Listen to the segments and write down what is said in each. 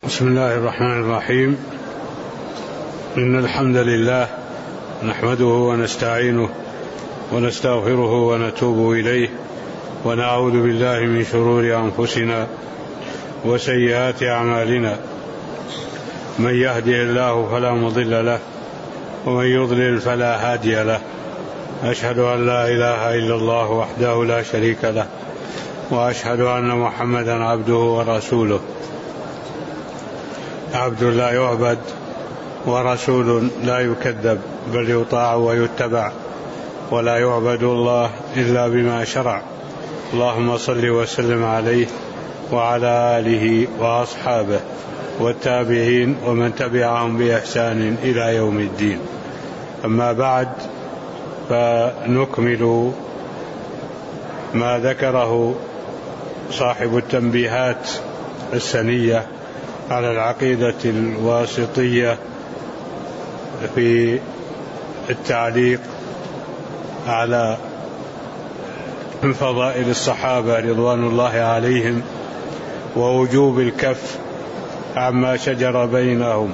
بسم الله الرحمن الرحيم. إن الحمد لله نحمده ونستعينه ونستغفره ونتوب إليه ونعوذ بالله من شرور أنفسنا وسيئات أعمالنا. من يهده الله فلا مضل له ومن يضلل فلا هادي له. أشهد أن لا إله إلا الله وحده لا شريك له وأشهد أن محمدا عبده ورسوله. عبد لا يعبد ورسول لا يكذب بل يطاع ويتبع، ولا يعبد الله إلا بما شرع. اللهم صل وسلم عليه وعلى آله وأصحابه والتابعين ومن تبعهم بإحسان إلى يوم الدين. أما بعد، فنكمل ما ذكره صاحب التنبيهات السنية على العقيدة الواسطية في التعليق على فضائل الصحابة رضوان الله عليهم ووجوب الكف عما شجر بينهم،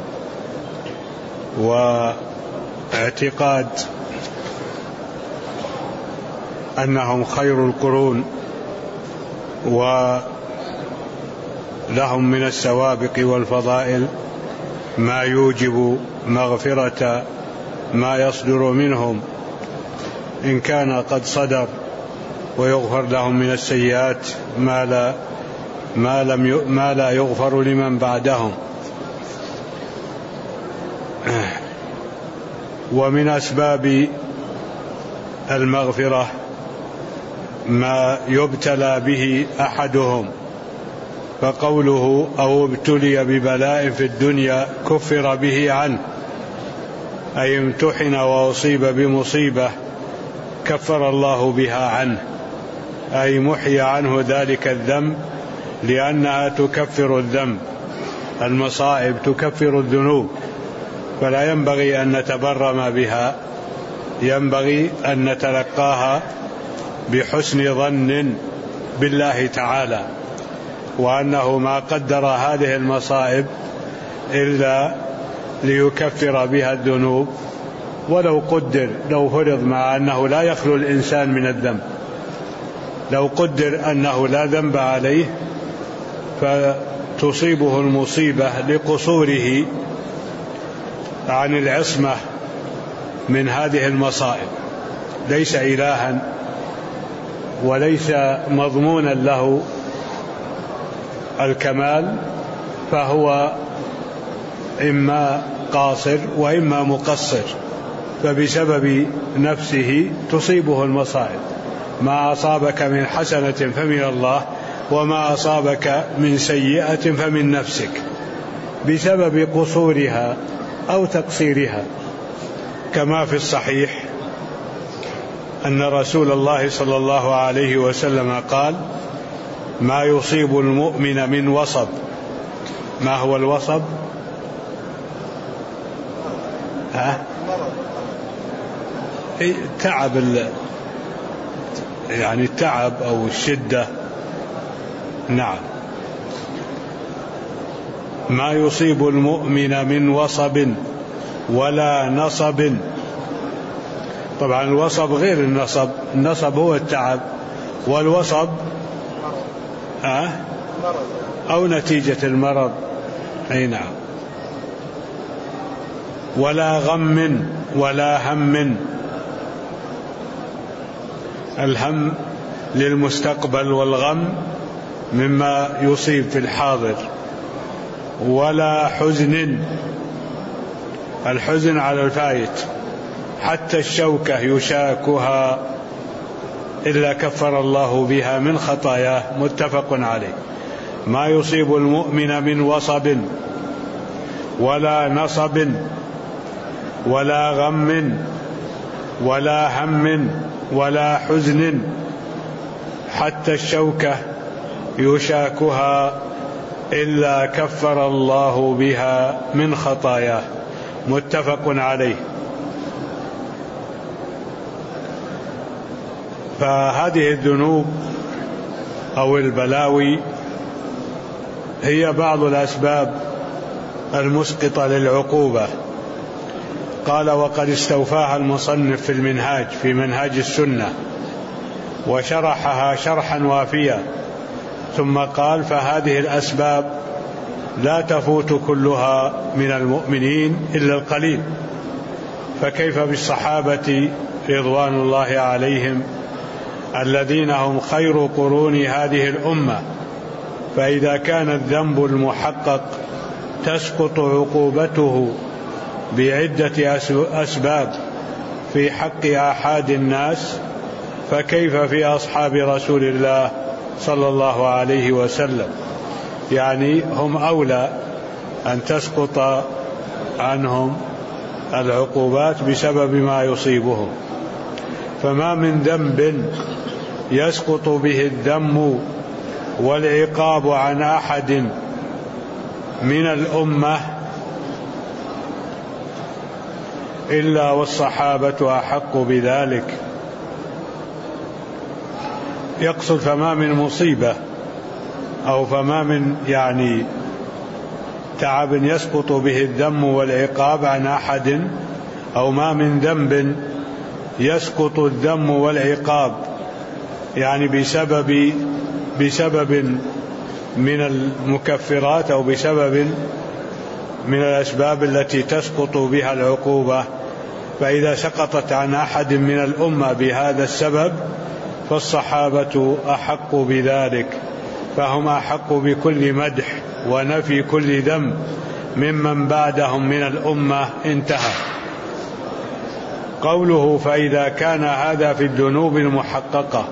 واعتقاد أنهم خير القرون ولهم من السوابق والفضائل ما يوجب مغفرة ما يصدر منهم إن كان قد صدر، ويغفر لهم من السيئات ما لا يغفر لمن بعدهم. ومن أسباب المغفرة ما يبتلى به أحدهم، فقوله أو ابتلي ببلاء في الدنيا كفر به عنه، أي امتحن وأصيب بمصيبة كفر الله بها عنه، أي محي عنه ذلك الذنب، لأنها تكفر الذنب. المصائب تكفر الذنوب، فلا ينبغي أن نتبرم بها، ينبغي أن نتلقاها بحسن ظن بالله تعالى، وأنه ما قدر هذه المصائب إلا ليكفر بها الذنوب. ولو قدر، لو فرض، مع أنه لا يخلو الإنسان من الذنب، لو قدر أنه لا ذنب عليه فتصيبه المصيبة لقصوره عن العصمة من هذه المصائب، ليس إلها وليس مضمونا له الكمال، فهو إما قاصر وإما مقصر، فبسبب نفسه تصيبه المصائب. ما أصابك من حسنة فمن الله، وما أصابك من سيئة فمن نفسك، بسبب قصورها أو تقصيرها. كما في الصحيح أن رسول الله صلى الله عليه وسلم قال: ما يصيب المؤمن من وصب. ما هو الوصب؟ تعب، يعني التعب أو الشدة. نعم. ما يصيب المؤمن من وصب ولا نصب. طبعا الوصب غير النصب، النصب هو التعب، والوصب أو نتيجة المرض. أي نعم. ولا غم ولا هم. الهم للمستقبل والغم مما يصيب في الحاضر. ولا حزن، الحزن على الفائت، حتى الشوكة يشاكها إلا كفر الله بها من خطاياه. متفق عليه. ما يصيب المؤمن من وصب ولا نصب ولا غم ولا هم ولا حزن حتى الشوكة يشاكها إلا كفر الله بها من خطاياه. متفق عليه. فهذه الذنوب أو البلاوي هي بعض الأسباب المسقطة للعقوبة. قال: وقد استوفاها المصنف في المنهاج، في منهاج السنة، وشرحها شرحا وافيا، ثم قال: فهذه الأسباب لا تفوت كلها من المؤمنين إلا القليل، فكيف بالصحابة رضوان الله عليهم الذين هم خير قرون هذه الأمة؟ فإذا كان الذنب المحقق تسقط عقوبته بعدة أسباب في حق آحاد الناس، فكيف في أصحاب رسول الله صلى الله عليه وسلم؟ يعني هم أولى أن تسقط عنهم العقوبات بسبب ما يصيبهم. فما من ذنب يسقط به الذم والعقاب عن أحد من الأمة إلا والصحابة أحق بذلك. يقصد فما من مصيبة أو فما من تعب يسقط به الذم والعقاب عن أحد، أو ما من ذنب يسقط الذم والعقاب بسبب من المكفرات أو بسبب من الأسباب التي تسقط بها العقوبة، فإذا سقطت عن أحد من الأمة بهذا السبب فالصحابة أحق بذلك، فهم أحق بكل مدح ونفي كل ذنب ممن بعدهم من الأمة. انتهى. قوله: فإذا كان هذا في الذنوب المحققة،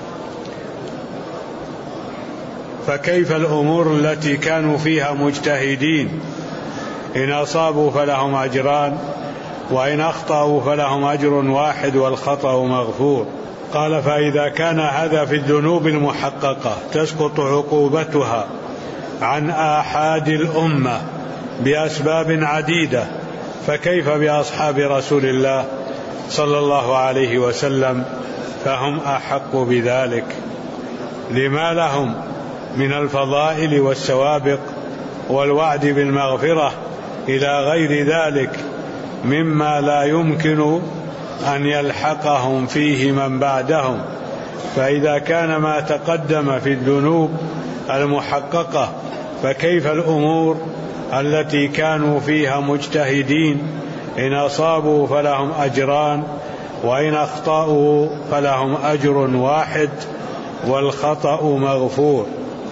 فكيف الأمور التي كانوا فيها مجتهدين؟ إن أصابوا فلهم أجران، وإن أخطأوا فلهم أجر واحد والخطأ مغفور. قال: فإذا كان هذا في الذنوب المحققة تسقط عقوبتها عن آحاد الأمة بأسباب عديدة، فكيف بأصحاب رسول الله صلى الله عليه وسلم؟ فهم أحق بذلك لما لهم من الفضائل والسوابق والوعد بالمغفرة إلى غير ذلك مما لا يمكن أن يلحقهم فيه من بعدهم. فإذا كان ما تقدم في الذنوب المحققة، فكيف الأمور التي كانوا فيها مجتهدين؟ إن أصابوا فلهم أجران، وإن أخطأوا فلهم أجر واحد والخطأ مغفور.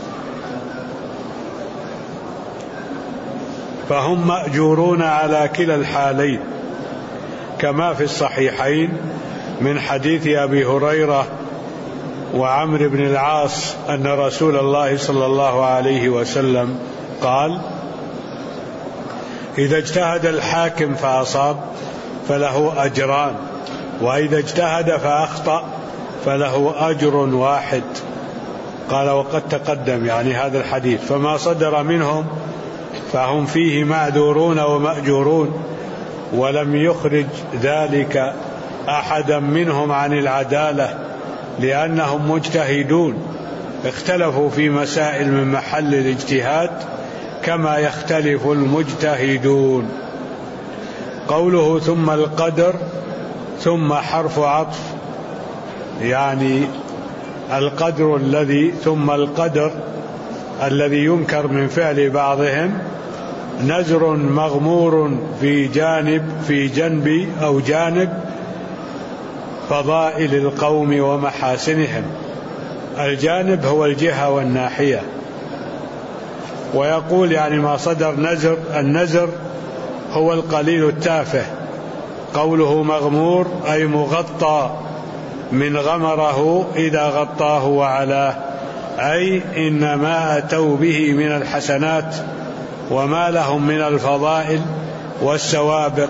فهم مأجورون على كلا الحالين، كما في الصحيحين من حديث أبي هريرة وعمرو بن العاص أن رسول الله صلى الله عليه وسلم قال: إذا اجتهد الحاكم فأصاب فله أجران، وإذا اجتهد فأخطأ فله أجر واحد. قال: وقد تقدم هذا الحديث، فما صدر منهم فهم فيه معذورون ومأجورون، ولم يخرج ذلك أحدا منهم عن العدالة، لأنهم مجتهدون اختلفوا في مسائل من محل الاجتهاد كما يختلف المجتهدون. قوله ثم القدر، ثم حرف عطف، القدر الذي ثم القدر الذي ينكر من فعل بعضهم نزر مغمور في جنب أو جانب فضائل القوم ومحاسنهم. الجانب هو الجهة والناحية. ويقول ما صدر نزر، النزر هو القليل التافه. قوله مغمور أي مغطى من غمره إذا غطاه وعلاه، أي إن ما أتوا به من الحسنات وما لهم من الفضائل والسوابق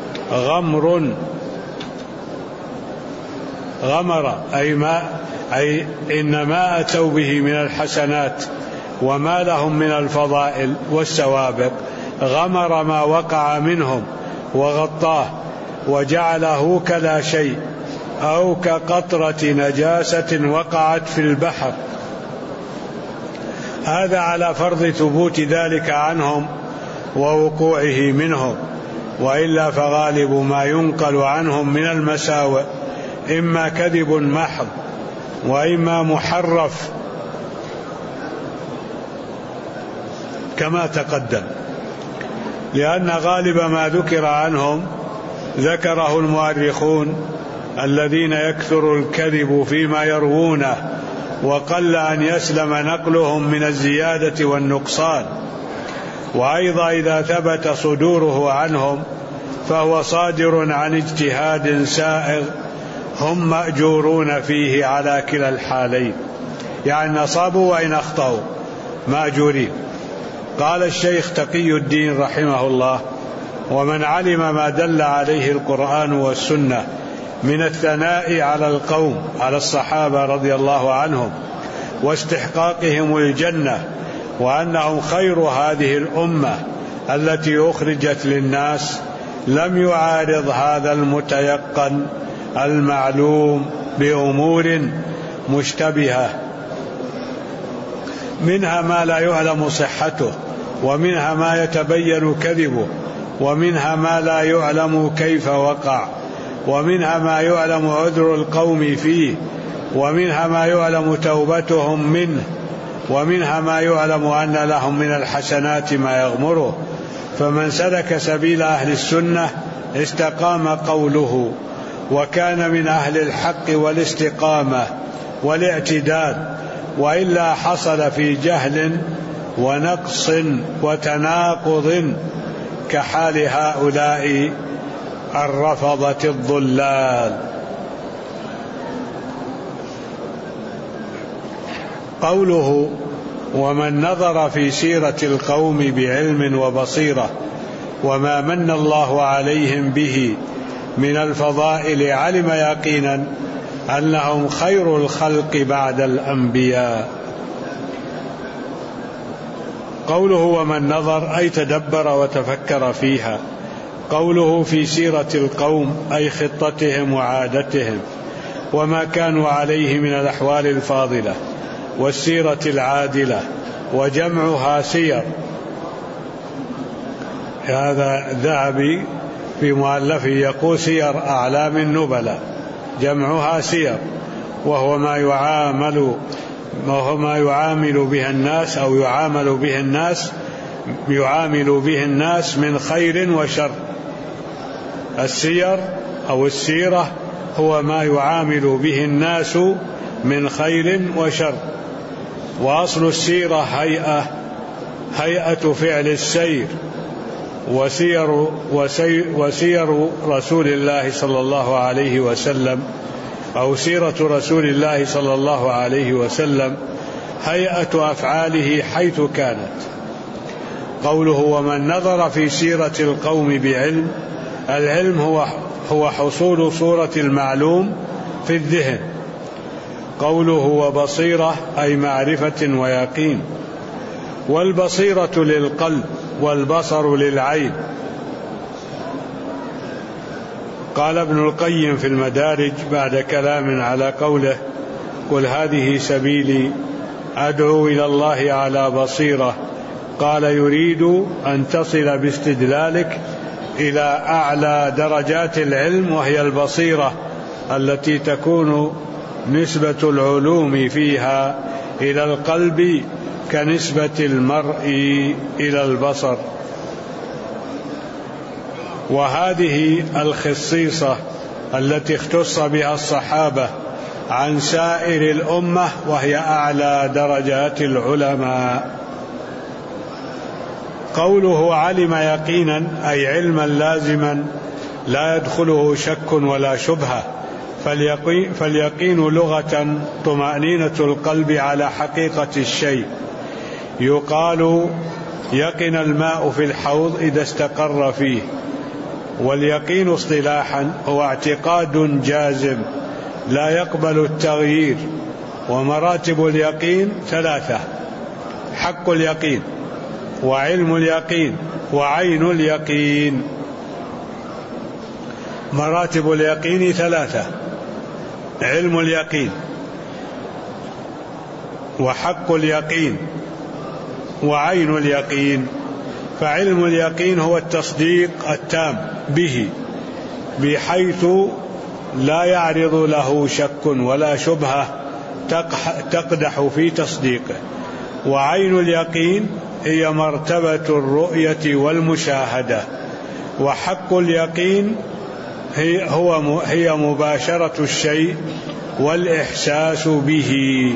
غمر أي إن ما أتوا به من الحسنات وما لهم من الفضائل والسوابق غمر ما وقع منهم وغطاه وجعله كلا شيء، أو كقطرة نجاسة وقعت في البحر. هذا على فرض ثبوت ذلك عنهم ووقوعه منهم، وإلا فغالب ما ينقل عنهم من المساوئ إما كذب محض وإما محرف كما تقدم، لأن غالب ما ذكر عنهم ذكره المؤرخون الذين يكثر الكذب فيما يروونه، وقل أن يسلم نقلهم من الزيادة والنقصان. وأيضا إذا ثبت صدوره عنهم فهو صادر عن اجتهاد سائغ هم مأجورون فيه على كلا الحالين، يعني أصابوا وإن أخطأوا مأجورين. قال الشيخ تقي الدين رحمه الله: ومن علم ما دل عليه القرآن والسنة من الثناء على القوم، على الصحابة رضي الله عنهم، واستحقاقهم الجنة، وأنهم خير هذه الأمة التي أخرجت للناس، لم يعارض هذا المتيقن المعلوم بأمور مشتبهة، منها ما لا يعلم صحته، ومنها ما يتبين كذبه، ومنها ما لا يعلم كيف وقع، ومنها ما يعلم عذر القوم فيه، ومنها ما يعلم توبتهم منه، ومنها ما يعلم أن لهم من الحسنات ما يغمره. فمن سلك سبيل أهل السنة استقام قوله، وكان من أهل الحق والاستقامة والاعتدال، وإلا حصل في جهل ونقص وتناقض كحال هؤلاء الرفضة الضلال. قوله: ومن نظر في سيرة القوم بعلم وبصيرة وما من الله عليهم به من الفضائل علم يقينا أنهم خير الخلق بعد الأنبياء. قوله ومن نظر أي تدبر وتفكر فيها. قوله في سيرة القوم أي خطتهم وعادتهم وما كانوا عليه من الأحوال الفاضلة والسيرة العادلة، وجمعها سير. هذا الذهبي في مؤلفه يقول سير أعلام النبلاء، جمعها سير، وهو ما يعامل به الناس أو يعامل به الناس من خير وشر. السير أو السيرة هو ما يعامل به الناس من خير وشر. وأصل السيرة هيئة فعل السير، وسير رسول الله صلى الله عليه وسلم أو سيرة رسول الله صلى الله عليه وسلم هيئة أفعاله حيث كانت. قوله ومن نظر في سيرة القوم بعلم، العلم هو حصول صورة المعلوم في الذهن. قوله وبصيرة أي معرفة ويقين، والبصيرة للقلب والبصر للعين. قال ابن القيم في المدارج بعد كلام على قوله: قل هذه سبيلي أدعو إلى الله على بصيرة، قال يريد أن تصل باستدلالك إلى أعلى درجات العلم، وهي البصيرة التي تكون نسبة العلوم فيها إلى القلب كنسبة المرء إلى البصر. وهذه الخصيصة التي اختص بها الصحابة عن سائر الأمة، وهي أعلى درجات العلماء. قوله علم يقينا أي علما لازما لا يدخله شك ولا شبهة. فاليقين لغة طمأنينة القلب على حقيقة الشيء. يقال يقن الماء في الحوض إذا استقر فيه. واليقين اصطلاحا هو اعتقاد جازم لا يقبل التغيير. ومراتب اليقين ثلاثة: حق اليقين، وعلم اليقين، وعين اليقين. مراتب اليقين ثلاثة: علم اليقين، وحق اليقين، وعين اليقين. فعلم اليقين هو التصديق التام به بحيث لا يعرض له شك ولا شبهة تقدح في تصديقه. وعين اليقين هي مرتبة الرؤية والمشاهدة، وحق اليقين هي مباشرة الشيء والإحساس به.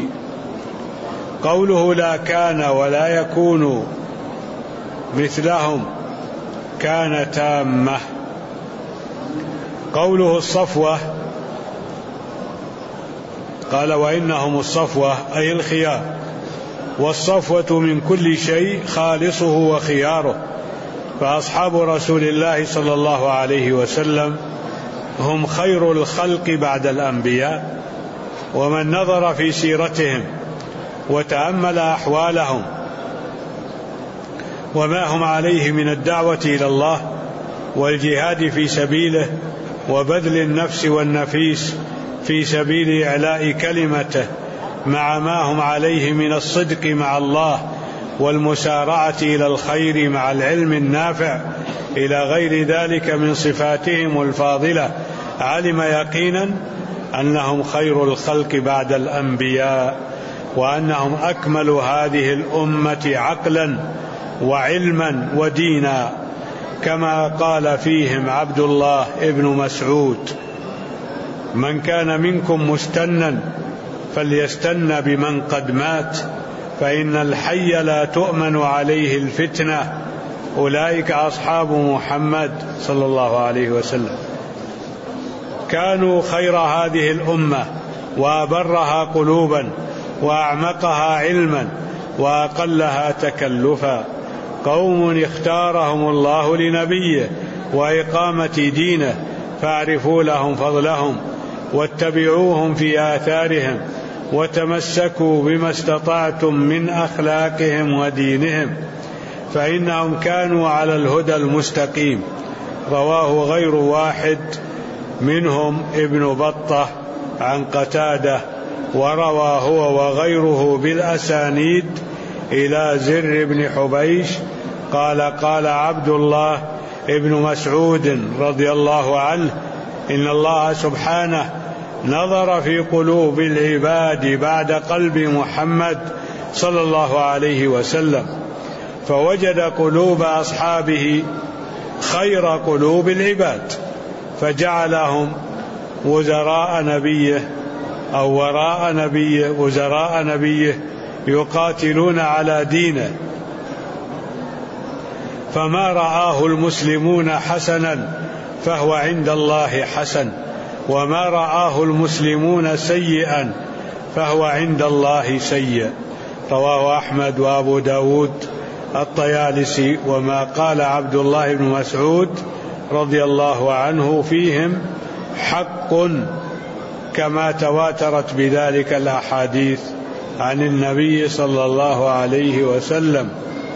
قوله لا كان ولا يكون مثلهم كان تامة. قوله الصفوة قال وإنهم الصفوة أي الخيار، والصفوة من كل شيء خالصه وخياره، فأصحاب رسول الله صلى الله عليه وسلم هم خير الخلق بعد الأنبياء، ومن نظر في سيرتهم وتأمل أحوالهم وما هم عليه من الدعوة إلى الله والجهاد في سبيله وبذل النفس والنفيس في سبيل إعلاء كلمته مع ما هم عليه من الصدق مع الله والمسارعة إلى الخير مع العلم النافع إلى غير ذلك من صفاتهم الفاضلة، علم يقينا أنهم خير الخلق بعد الأنبياء، وأنهم أكمل هذه الأمة عقلا وعلما ودينا، كما قال فيهم عبد الله ابن مسعود: من كان منكم مستنا فليستن بمن قد مات، فإن الحي لا تؤمن عليه الفتنة. أولئك أصحاب محمد صلى الله عليه وسلم، كانوا خير هذه الأمة وأبرها قلوبا وأعمقها علما وأقلها تكلفا، قوم اختارهم الله لنبيه وإقامة دينه، فاعرفوا لهم فضلهم واتبعوهم في آثارهم وتمسكوا بما استطعتم من أخلاقهم ودينهم، فإنهم كانوا على الهدى المستقيم. رواه غير واحد منهم ابن بطة عن قتادة، وروى هو وغيره بالأسانيد إلى زر بن حبيش قال: قال عبد الله ابن مسعود رضي الله عنه: إن الله سبحانه نظر في قلوب العباد بعد قلب محمد صلى الله عليه وسلم، فوجد قلوب أصحابه خير قلوب العباد، فجعلهم وزراء نبيه أو وراء نبيه، وزراء نبيه يقاتلون على دينه، فما رآه المسلمون حسنا فهو عند الله حسن، وما رآه المسلمون سيئا فهو عند الله سيء. رواه أحمد وأبو داود الطيالسي. وما قال عبد الله بن مسعود رضي الله عنه فيهم حق، كما تواترت بذلك الأحاديث عن النبي صلى الله عليه وسلم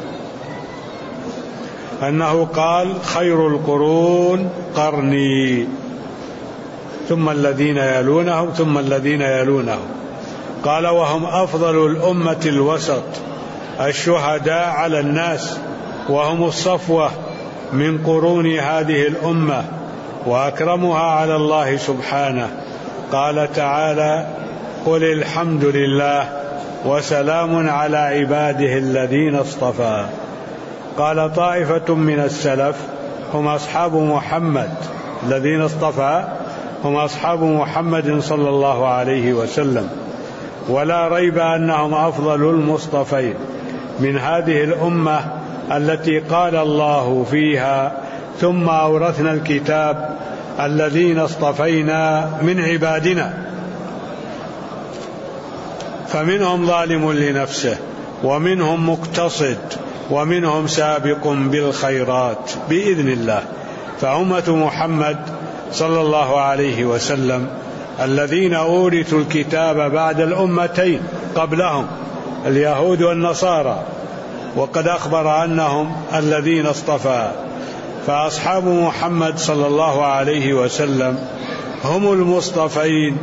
أنه قال: خير القرون قرني ثم الذين يلونهم ثم الذين يلونهم. قال: وهم أفضل الأمة الوسط، الشهداء على الناس، وهم الصفوة من قرون هذه الأمة، وأكرمها على الله سبحانه. قال تعالى: قل الحمد لله وسلام على عباده الذين اصطفى. قال طائفة من السلف: هم أصحاب محمد، الذين اصطفى هم أصحاب محمد صلى الله عليه وسلم، ولا ريب أنهم أفضل المصطفين من هذه الأمة التي قال الله فيها: ثم أورثنا الكتاب الذين اصطفينا من عبادنا، فمنهم ظالم لنفسه ومنهم مقتصد ومنهم سابق بالخيرات بإذن الله. فأمة محمد صلى الله عليه وسلم الذين أورثوا الكتاب بعد الأمتين قبلهم اليهود والنصارى، وقد أخبر أنهم الذين اصطفى، فأصحاب محمد صلى الله عليه وسلم هم المصطفين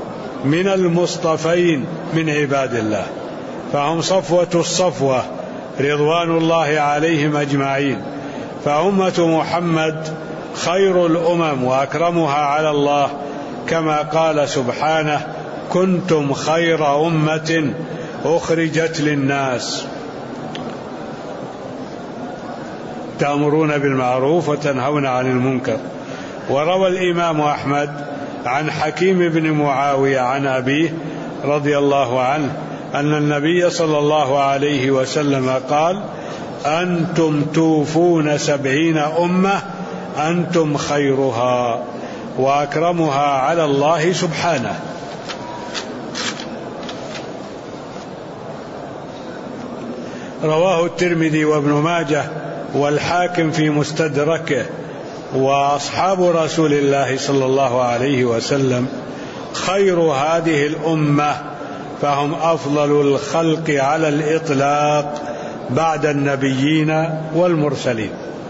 من المصطفين من عباد الله، فهم صفوة الصفوة رضوان الله عليهم أجمعين. فأمة محمد خير الأمم وأكرمها على الله، كما قال سبحانه: كنتم خير أمة أخرجت للناس تأمرون بالمعروف وتنهون عن المنكر. وروى الإمام أحمد عن حكيم بن معاوية عن أبيه رضي الله عنه أن النبي صلى الله عليه وسلم قال: أنتم توفون 70 أمة أنتم خيرها وأكرمها على الله سبحانه. رواه الترمذي وابن ماجه والحاكم في مستدركه. وأصحاب رسول الله صلى الله عليه وسلم خير هذه الأمة، فهم أفضل الخلق على الإطلاق بعد النبيين والمرسلين.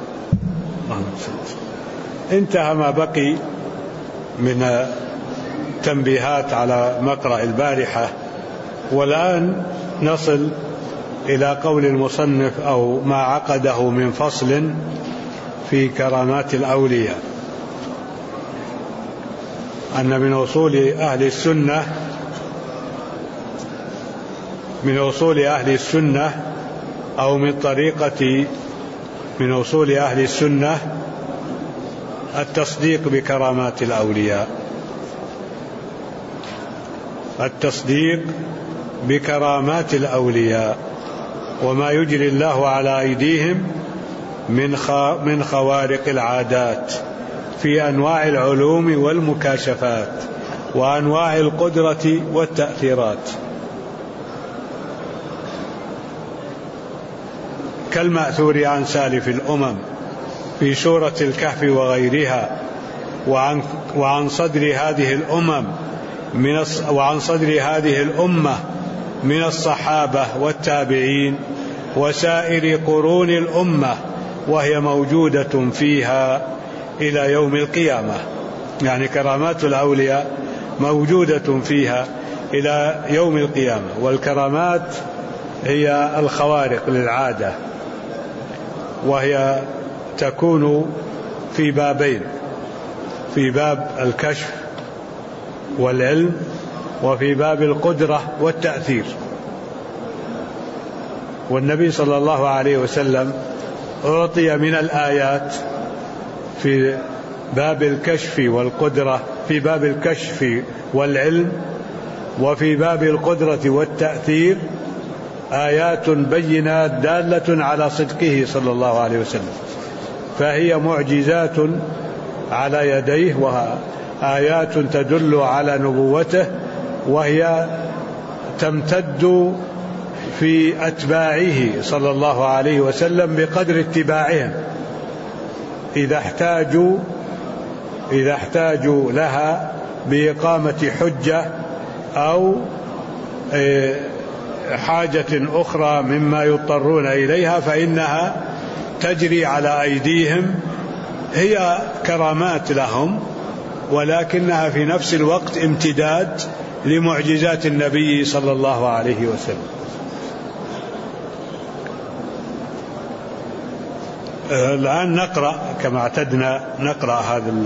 انتهى ما بقي من تنبيهات على مقرأ البارحة، والآن نصل إلى قول المصنف أو ما عقده من فصل في كرامات الأولياء، أن من أصول أهل السنة أو من طريقة من أصول أهل السنة التصديق بكرامات الأولياء، التصديق بكرامات الأولياء وما يجري الله على أيديهم من خوارق العادات في أنواع العلوم والمكاشفات وأنواع القدرة والتأثيرات، كالمأثور عن سالف الأمم في سورة الكهف وغيرها، وعن صدر هذه الأمة من الصحابة والتابعين وسائر قرون الأمة، وهي موجودة فيها إلى يوم القيامة. يعني كرامات الأولياء موجودة فيها إلى يوم القيامة. والكرامات هي الخوارق للعادة، وهي تكون في بابين: في باب الكشف والعلم، وفي باب القدرة والتأثير. والنبي صلى الله عليه وسلم أعطي من الآيات في باب الكشف والقدرة، في باب الكشف والعلم، وفي باب القدرة والتأثير آيات بينات دالة على صدقه صلى الله عليه وسلم، فهي معجزات على يديه وآيات تدل على نبوته، وهي تمتد في أتباعه صلى الله عليه وسلم بقدر اتباعهم إذا احتاجوا لها بإقامة حجة أو حاجة أخرى مما يضطرون إليها، فإنها تجري على أيديهم. هي كرامات لهم، ولكنها في نفس الوقت امتداد لمعجزات النبي صلى الله عليه وسلم. الآن نقرأ كما اعتدنا، نقرأ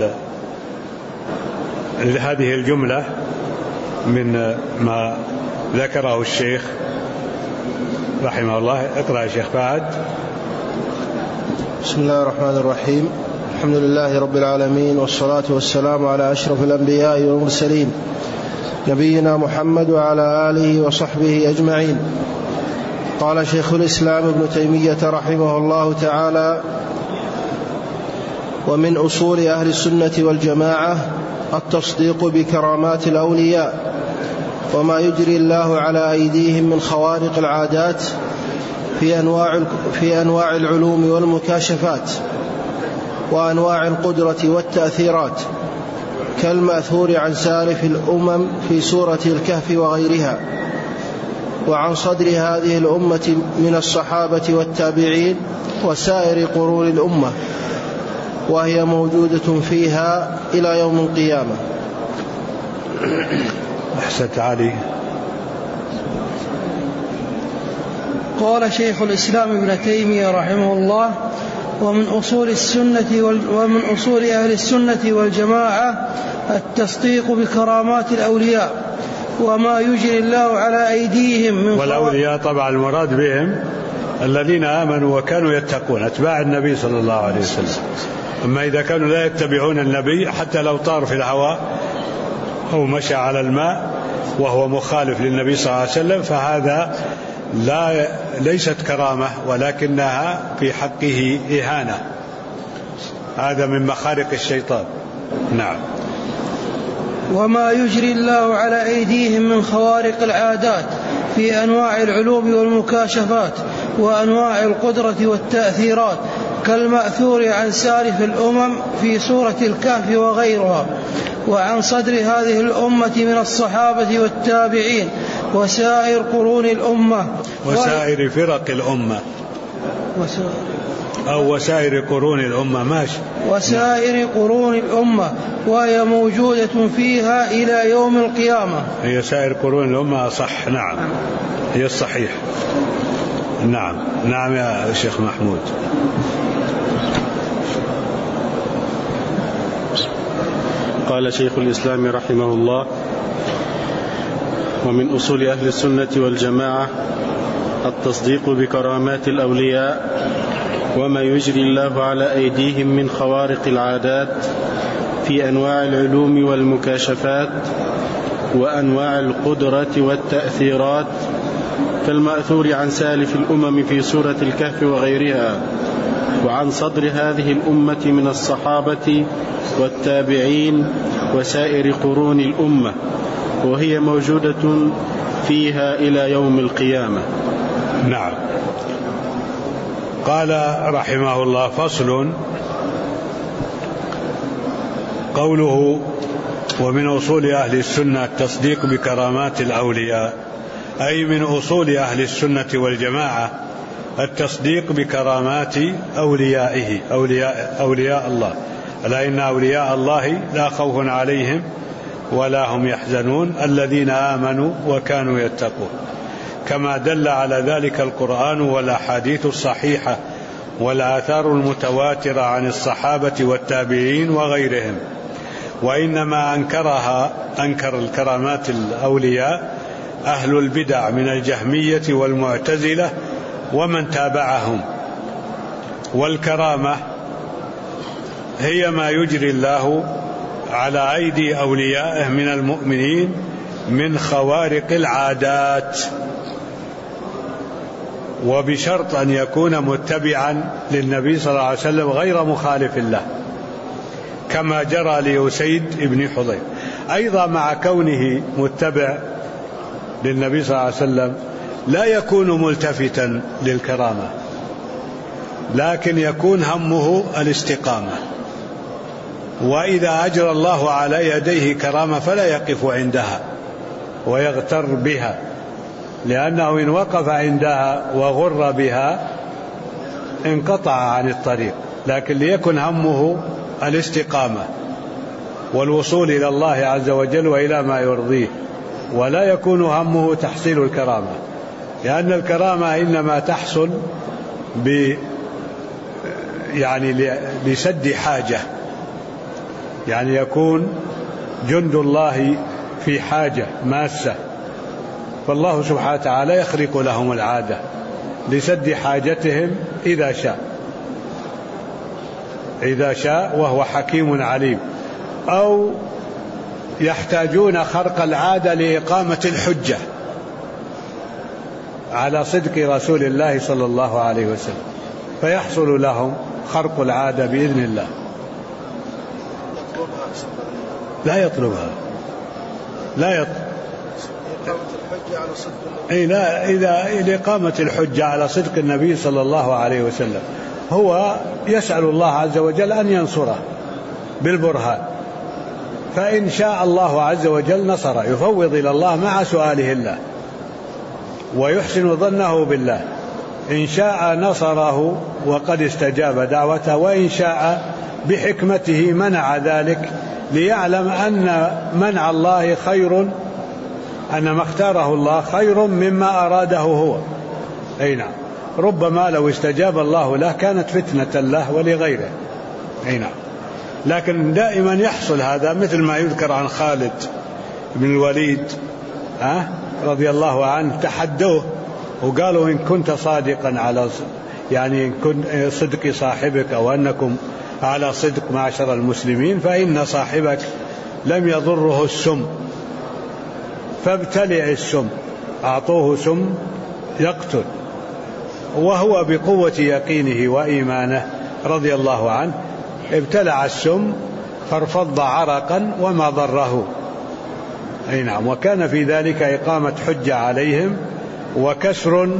هذه الجملة من ما ذكره الشيخ رحمه الله. اقرأ يا شيخ فهد. بسم الله الرحمن الرحيم. الحمد لله رب العالمين، والصلاة والسلام على أشرف الأنبياء والمرسلين، نبينا محمد وعلى آله وصحبه أجمعين. قال شيخ الإسلام ابن تيمية رحمه الله تعالى: ومن أصول أهل السنة والجماعة التصديق بكرامات الأولياء وما يجري الله على أيديهم من خوارق العادات في أنواع العلوم والمكاشفات وأنواع القدرة والتأثيرات، كالمأثور عن سالف الأمم في سورة الكهف وغيرها، وعن صدر هذه الأمة من الصحابة والتابعين وسائر قرون الأمة، وهي موجودة فيها إلى يوم القيامة. أحسنت علي. قال شيخ الإسلام ابن تيمية رحمه الله: ومن أصول أهل السنة والجماعة التصديق بكرامات الأولياء وما يجري الله على أيديهم من والأولياء طبعا المراد بهم الذين آمنوا وكانوا يتقون، أتباع النبي صلى الله عليه وسلم. أما إذا كانوا لا يتبعون النبي حتى لو طار في الهواء أو مشى على الماء وهو مخالف للنبي صلى الله عليه وسلم فهذا ليست كرامة ولكنها في حقه إهانة، هذا من مخارق الشيطان. نعم. وما يجري الله على أيديهم من خوارق العادات في أنواع العلوم والمكاشفات وأنواع القدرة والتأثيرات كالمأثور عن سالف الأمم في سورة الكهف وغيرها، وعن صدر هذه الأمة من الصحابة والتابعين وسائر قرون الأمة وسائر فرق الأمة أو وسائر قرون الأمة، ماشي، وسائر قرون الأمة، وهي موجودة فيها إلى يوم القيامة. هي سائر قرون الأمة صح. نعم، هي الصحيح. نعم. نعم يا شيخ محمود. قال شيخ الإسلام رحمه الله: ومن أصول أهل السنة والجماعة التصديق بكرامات الأولياء وما يجري الله على أيديهم من خوارق العادات في أنواع العلوم والمكاشفات وأنواع القدرة والتأثيرات كالمأثور عن سالف الأمم في سورة الكهف وغيرها، وعن صدر هذه الأمة من الصحابة والتابعين وسائر قرون الأمة، وهي موجودة فيها إلى يوم القيامة. نعم. قال رحمه الله: فصل. قوله: ومن أصول أهل السنة التصديق بكرامات الأولياء، أي من أصول أهل السنة والجماعة التصديق بكرامات أوليائه، أولياء الله، ألا إن أولياء الله لا خوف عليهم ولا هم يحزنون الذين آمنوا وكانوا يتقون، كما دل على ذلك القرآن والأحاديث الصحيحة والآثار المتواترة عن الصحابة والتابعين وغيرهم. وإنما أنكر الكرامات الأولياء أهل البدع من الجهمية والمعتزلة ومن تابعهم. والكرامة هي ما يجري الله على أيدي أوليائه من المؤمنين من خوارق العادات، وبشرط أن يكون متبعا للنبي صلى الله عليه وسلم غير مخالف له، كما جرى لأسيد بن حضير. أيضا مع كونه متبع للنبي صلى الله عليه وسلم لا يكون ملتفتا للكرامة، لكن يكون همه الاستقامة، وإذا أجرى الله على يديه كرامة فلا يقف عندها ويغتر بها، لأنه إن وقف عندها وغر بها انقطع عن الطريق، لكن ليكن همه الاستقامة والوصول إلى الله عز وجل وإلى ما يرضيه، ولا يكون همه تحصيل الكرامة، لأن الكرامة إنما تحصل لسد حاجة، يعني يكون جند الله في حاجة ماسة، فالله سبحانه وتعالى يخرق لهم العادة لسد حاجتهم إذا شاء وهو حكيم عليم، أو يحتاجون خرق العادة لإقامة الحجة على صدق رسول الله صلى الله عليه وسلم، فيحصل لهم خرق العادة بإذن الله. لا يطلبها، إذا إقامة الحجة على صدق النبي صلى الله عليه وسلم هو يسأل الله عز وجل أن ينصره بالبرهان، فإن شاء الله عز وجل نصر، يفوض إلى الله مع سؤاله الله ويحسن ظنه بالله، إن شاء نصره وقد استجاب دعوته، وإن شاء بحكمته منع ذلك ليعلم أن منع الله خير، أن ما اختاره الله خير مما أراده هو، أي نعم، ربما لو استجاب الله له كانت فتنة له ولغيره. أي نعم، لكن دائما يحصل هذا، مثل ما يذكر عن خالد بن الوليد رضي الله عنه، تحدوه وقالوا إن كنت صادقا على يعني إن كنت صدق صاحبك أو أنكم على صدق معشر المسلمين فإن صاحبك لم يضره السم فابتلع السم. أعطوه سم يقتل، وهو بقوة يقينه وإيمانه رضي الله عنه ابتلع السم فارفض عرقا وما ضره. أي نعم، وكان في ذلك إقامة حجة عليهم وكسر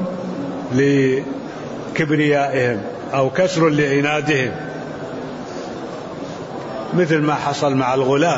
لكبريائهم أو كسر لعنادهم، مثل ما حصل مع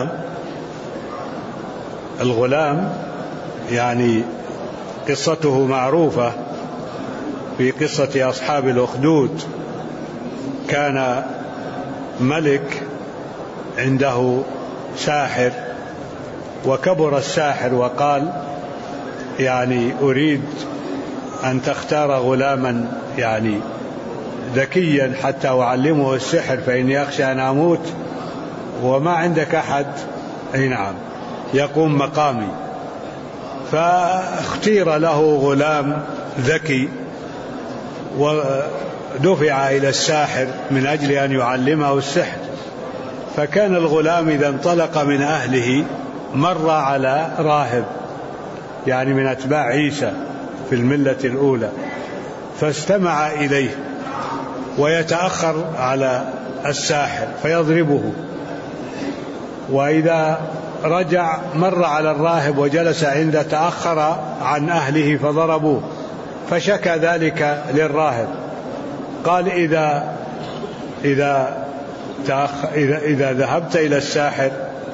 الغلام يعني قصته معروفة في قصة أصحاب الأخدود. كان ملك عنده ساحر، وكبر الساحر وقال يعني أريد أن تختار غلاما يعني ذكيا حتى أعلمه السحر فإني أخشى أن أموت وما عندك أحد أي نعم يقوم مقامي. فاختير له غلام ذكي ودفع إلى الساحر من أجل أن يعلمه السحر. فكان الغلام إذا انطلق من أهله مر على راهب يعني من أتباع عيسى في الملة الأولى، فاستمع إليه ويتأخر على الساحر فيضربه، وإذا رجع مر على الراهب وجلس عنده تأخر عن أهله فضربوه، فشكى ذلك للراهب. قال إذا ذهبت إلى الساحر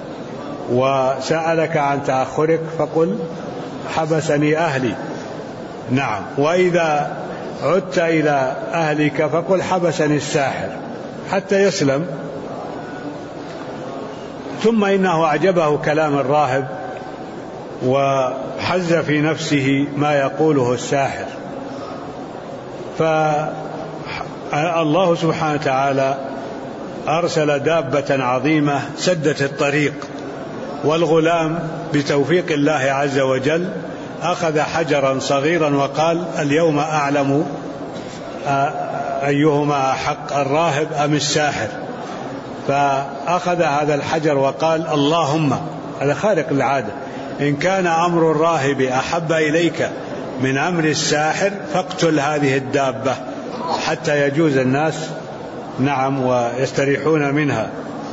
وسألك عن تأخرك فقل حبسني أهلي، نعم، وإذا عدت إلى أهلك فقل حبسني الساحر حتى يسلم. ثم إنه أعجبه كلام الراهب وحز في نفسه ما يقوله الساحر، فالله سبحانه وتعالى أرسل دابة عظيمة سدت الطريق، والغلام بتوفيق الله عز وجل أخذ حجرا صغيرا وقال اليوم أعلم أيهما أحق الراهب أم الساحر. فأخذ هذا الحجر وقال اللهم، هذا خارق العادة، إن كان أمر الراهب أحب إليك من أمر الساحر فاقتل هذه الدابة حتى يجوز الناس نعم ويستريحون منها.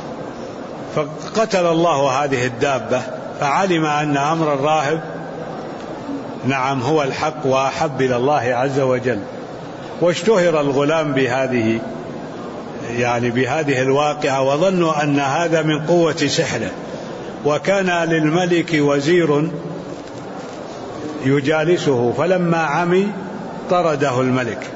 فقتل الله هذه الدابة، فعلم أن أمر الراهب نعم هو الحق وأحب إلى الله عز وجل. واشتهر الغلام بهذه الواقعة، وظنوا أن هذا من قوة سحره. وكان للملك وزير يجالسه، فلما عمي طرده الملك،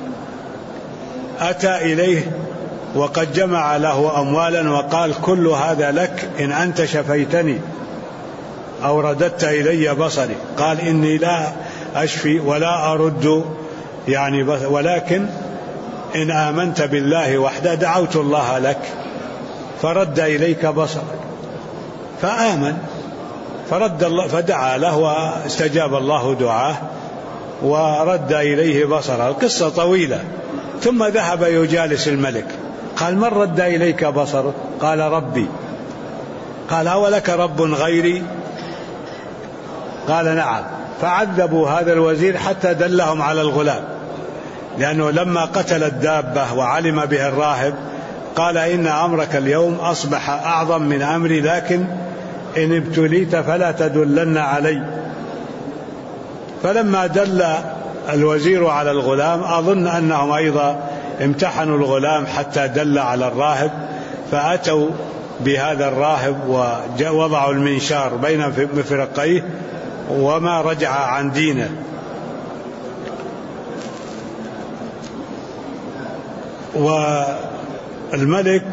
أتى إليه وقد جمع له أموالا وقال كل هذا لك إن أنت شفيتني أو رددت إلي بصري. قال إني لا أشفي ولا أرد ولكن إن آمنت بالله وحده دعوت الله لك فرد إليك بصرك. فآمن فرد الله، فدعا له واستجاب الله دعاه ورد إليه بصره. القصة طويلة. ثم ذهب يجالس الملك، قال من رد إليك بصرك؟ قال ربي. قال أولك رب غيري؟ قال نعم. فعذبوا هذا الوزير حتى دلهم على الغلام، لأنه لما قتل الدابة وعلم به الراهب قال إن أمرك اليوم أصبح أعظم من أمري، لكن إن ابتليت فلا تدلن علي. فلما دل الوزير على الغلام أظن أنهم أيضا امتحنوا الغلام حتى دل على الراهب، فأتوا بهذا الراهب ووضعوا المنشار بين مفرقيه وما رجع عن دينه. والملك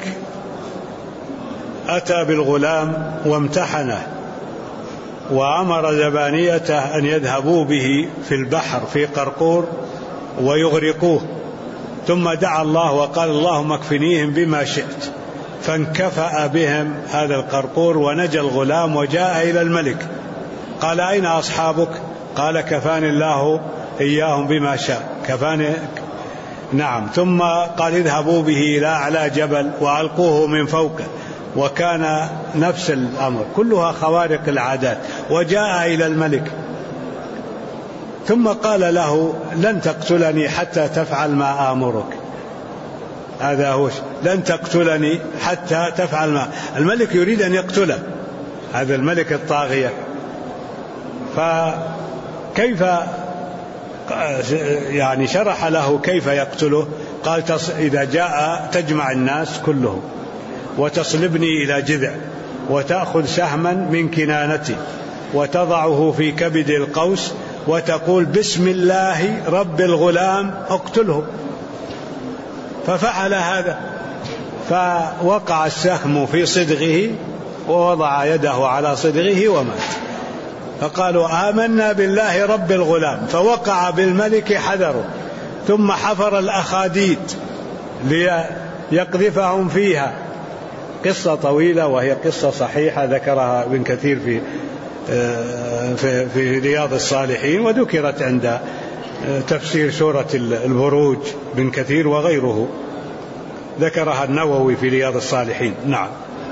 أتى بالغلام وامتحنه وأمر زبانيته أن يذهبوا به في البحر في قرقور ويغرقوه، ثم دعا الله وقال اللهم اكفنيهم بما شئت، فانكفأ بهم هذا القرقور ونجا الغلام وجاء إلى الملك. قال أين أصحابك؟ قال كفاني الله إياهم بما شاء، كفاني. نعم. ثم قال اذهبوا به إلى أعلى جبل وألقوه من فوقه، وكان نفس الأمر، كلها خوارق العادات. وجاء إلى الملك ثم قال له لن تقتلني حتى تفعل ما آمرك. هذا هو، لن تقتلني حتى تفعل ما. الملك يريد أن يقتله، هذا الملك الطاغية. فكيف يعني شرح له كيف يقتله. قال إذا جاء تجمع الناس كلهم وتصلبني إلى جذع وتأخذ سهما من كنانتي وتضعه في كبد القوس وتقول بسم الله رب الغلام اقتله. ففعل هذا، فوقع السهم في صدغه ووضع يده على صدغه ومات. فقالوا آمنا بالله رب الغلام، فوقع بالملك حذره، ثم حفر الأخاديد ليقذفهم فيها. قصة طويلة وهي قصة صحيحة ذكرها ابن كثير في رياض الصالحين، وذكرت عند تفسير سورة البروج ابن كثير وغيره، ذكرها النووي في رياض الصالحين. نعم.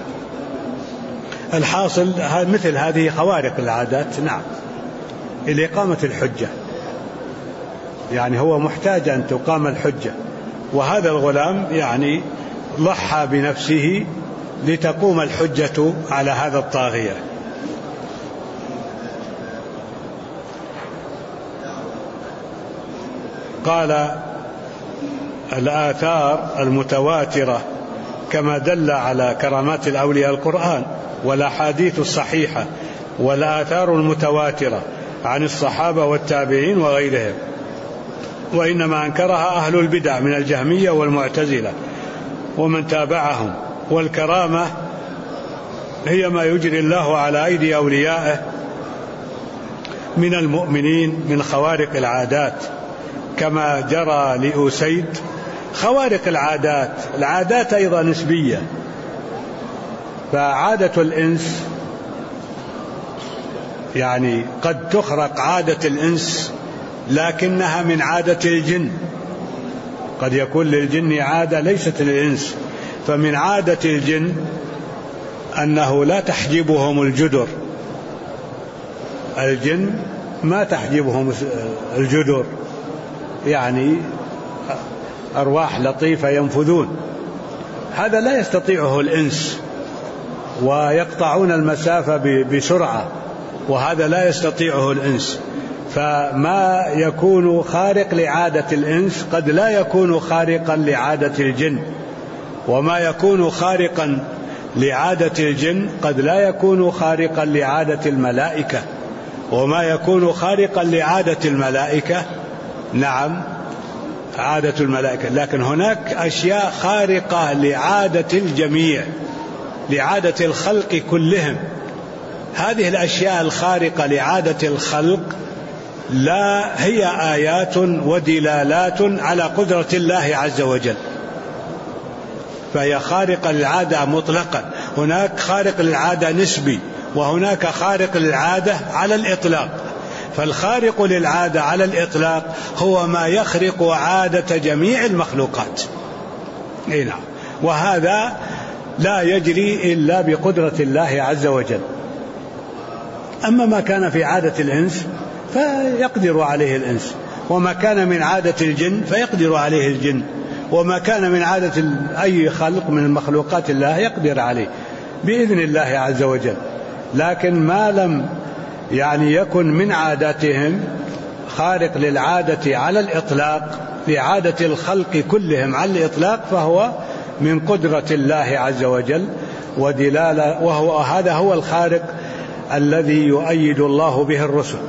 الحاصل مثل هذه خوارق العادات. نعم. لإقامة الحجة، يعني هو محتاج أن تقام الحجة، وهذا الغلام يعني ضحى بنفسه لتقوم الحجة على هذا الطاغية. قال الآثار المتواترة كما دل على كرامات الأولياء القرآن والأحاديث الصحيحة والآثار المتواترة عن الصحابة والتابعين وغيرهم، وإنما أنكرها أهل البدع من الجهمية والمعتزلة ومن تابعهم. والكرامة هي ما يجري الله على أيدي أوليائه من المؤمنين من خوارق العادات، كما جرى لأسيد. خوارق العادات أيضا نسبية، فعادة الإنس يعني قد تخرق عادة الإنس لكنها من عادة الجن، قد يكون للجن عادة ليست للإنس. فمن عادة الجن أنه لا تحجبهم الجدر، الجن ما تحجبهم الجدر، يعني أرواح لطيفة ينفذون، هذا لا يستطيعه الإنس، ويقطعون المسافة بسرعة، وهذا لا يستطيعه الإنس. فما يكون خارق لعادة الإنس قد لا يكون خارقا لعادة الجن، وما يكون خارقا لعادة الجن قد لا يكون خارقا لعادة الملائكة، وما يكون خارقا لعادة الملائكة نعم عادة الملائكة. لكن هناك أشياء خارقة لعادة الجميع، لعادة الخلق كلهم. هذه الأشياء الخارقة لعادة الخلق لا هي آيات ودلالات على قدرة الله عز وجل، فهي خارقة للعادة مطلقا. هناك خارق للعادة نسبي، وهناك خارق للعادة على الإطلاق. فالخارق للعادة على الإطلاق هو ما يخرق عادة جميع المخلوقات. نعم. وهذا لا يجري إلا بقدرة الله عز وجل. أما ما كان في عادة الإنس فيقدر عليه الإنس، وما كان من عادة الجن فيقدر عليه الجن، وما كان من عادة أي خلق من المخلوقات الله يقدر عليه بإذن الله عز وجل. لكن ما لم يعني يكن من عاداتهم خارق للعادة على الإطلاق، لعادة الخلق كلهم على الإطلاق، فهو من قدرة الله عز وجل ودلالة، هذا هو الخارق الذي يؤيد الله به الرسل،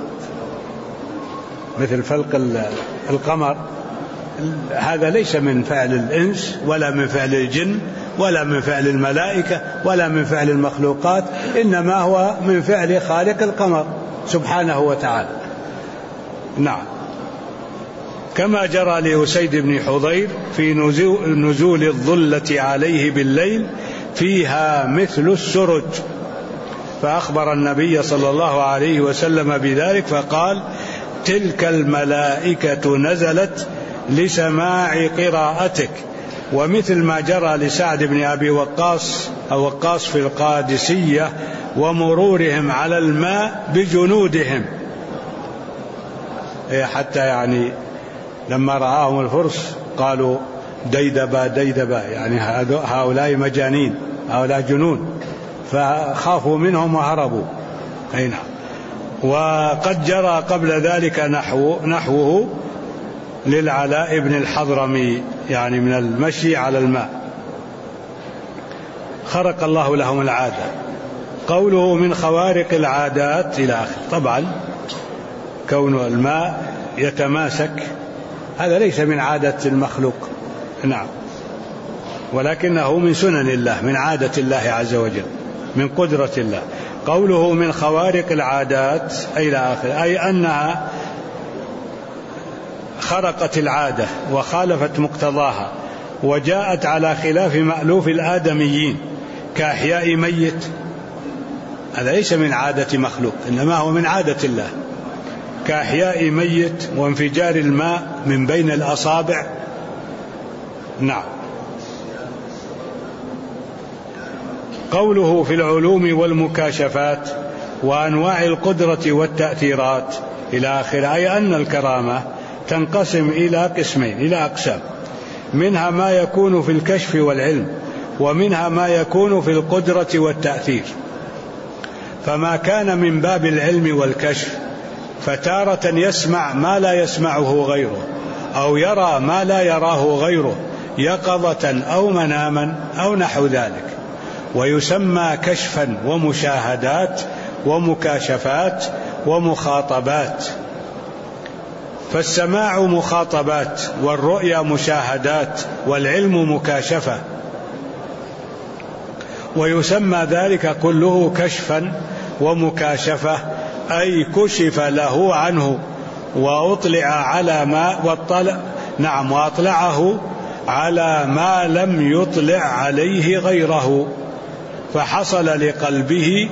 مثل فلق القمر. هذا ليس من فعل الإنس ولا من فعل الجن ولا من فعل الملائكة ولا من فعل المخلوقات، إنما هو من فعل خالق القمر سبحانه وتعالى. نعم. كما جرى لأسيد بن حضير في نزول الظلة عليه بالليل فيها مثل السرج، فأخبر النبي صلى الله عليه وسلم بذلك فقال: تلك الملائكة نزلت لسماع قراءتك. ومثل ما جرى لسعد بن أبي وقاص في القادسية ومرورهم على الماء بجنودهم، حتى يعني لما رآهم الفرس قالوا ديدبا ديدبا، يعني هؤلاء مجانين، هؤلاء جنون، فخافوا منهم وهربوا. نعم. وقد جرى قبل ذلك نحوه للعلاء بن الحضرمي، يعني من المشي على الماء، خرق الله لهم العادة. قوله من خوارق العادات إلى آخر. طبعا كون الماء يتماسك هذا ليس من عادة المخلوق، نعم، ولكنه من سنن الله، من عادة الله عز وجل، من قدرة الله. قوله من خوارق العادات إلى آخر، أي أنها خرقت العادة وخالفت مقتضاها وجاءت على خلاف مألوف الآدميين، كأحياء ميت، هذا ليس من عادة مخلوق إنما هو من عادة الله، كأحياء ميت وانفجار الماء من بين الأصابع. نعم. قوله في العلوم والمكاشفات وأنواع القدرة والتأثيرات إلى آخر، أي أن الكرامة تنقسم إلى قسمين، إلى أقسام، منها ما يكون في الكشف والعلم، ومنها ما يكون في القدرة والتأثير. فما كان من باب العلم والكشف فتارة يسمع ما لا يسمعه غيره، أو يرى ما لا يراه غيره يقظة أو مناما أو نحو ذلك، ويسمى كشفا ومشاهدات ومكاشفات ومخاطبات. فالسماع مخاطبات، والرؤيا مشاهدات، والعلم مكاشفة، ويسمى ذلك كله كشفا ومكاشفة، أي كشف له عنه وأطلع على وأطلعه على ما لم يطلع عليه غيره، فحصل لقلبه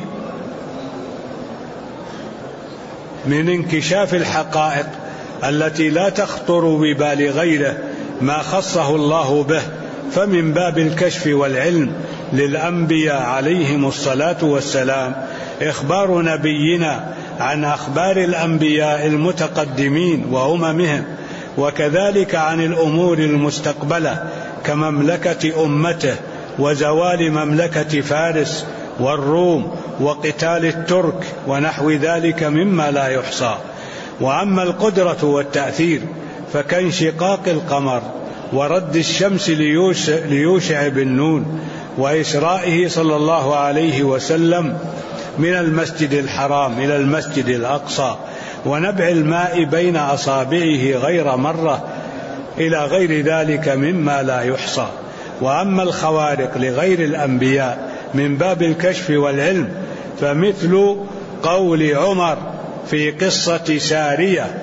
من انكشاف الحقائق التي لا تخطر ببال غيره ما خصه الله به. فمن باب الكشف والعلم للأنبياء عليهم الصلاة والسلام إخبار نبينا عن أخبار الأنبياء المتقدمين وأممهم، وكذلك عن الأمور المستقبلة كمملكة أمته وزوال مملكة فارس والروم وقتال الترك ونحو ذلك مما لا يحصى. وأما القدرة والتأثير فكانشقاق القمر ورد الشمس ليوشع بن نون وإسرائه صلى الله عليه وسلم من المسجد الحرام إلى المسجد الأقصى ونبع الماء بين أصابعه غير مرة إلى غير ذلك مما لا يحصى. وأما الخوارق لغير الأنبياء من باب الكشف والعلم فمثل قول عمر في قصة سارية،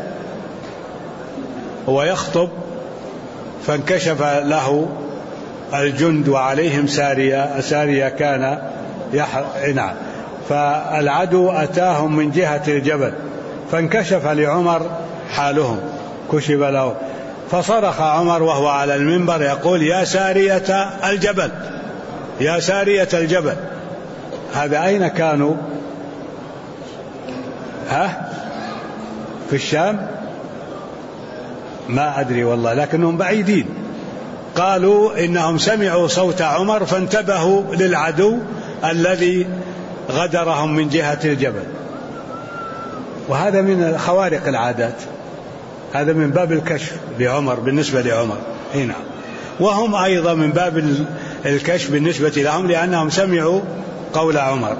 هو يخطب فانكشف له الجند وعليهم سارية كان نعم، فالعدو أتاهم من جهة الجبل فانكشف لعمر حالهم، كشف له، فصرخ عمر وهو على المنبر يقول: يا سارية الجبل، يا سارية الجبل. هذا أين كانوا؟ في الشام؟ ما أدري والله، لكنهم بعيدين. قالوا إنهم سمعوا صوت عمر فانتبهوا للعدو الذي غدرهم من جهة الجبل. وهذا من خوارق العادات، هذا من باب الكشف لعمر بالنسبة لعمر. هنا وهم أيضا من باب الكشف بالنسبة لهم لأنهم سمعوا قول عمر.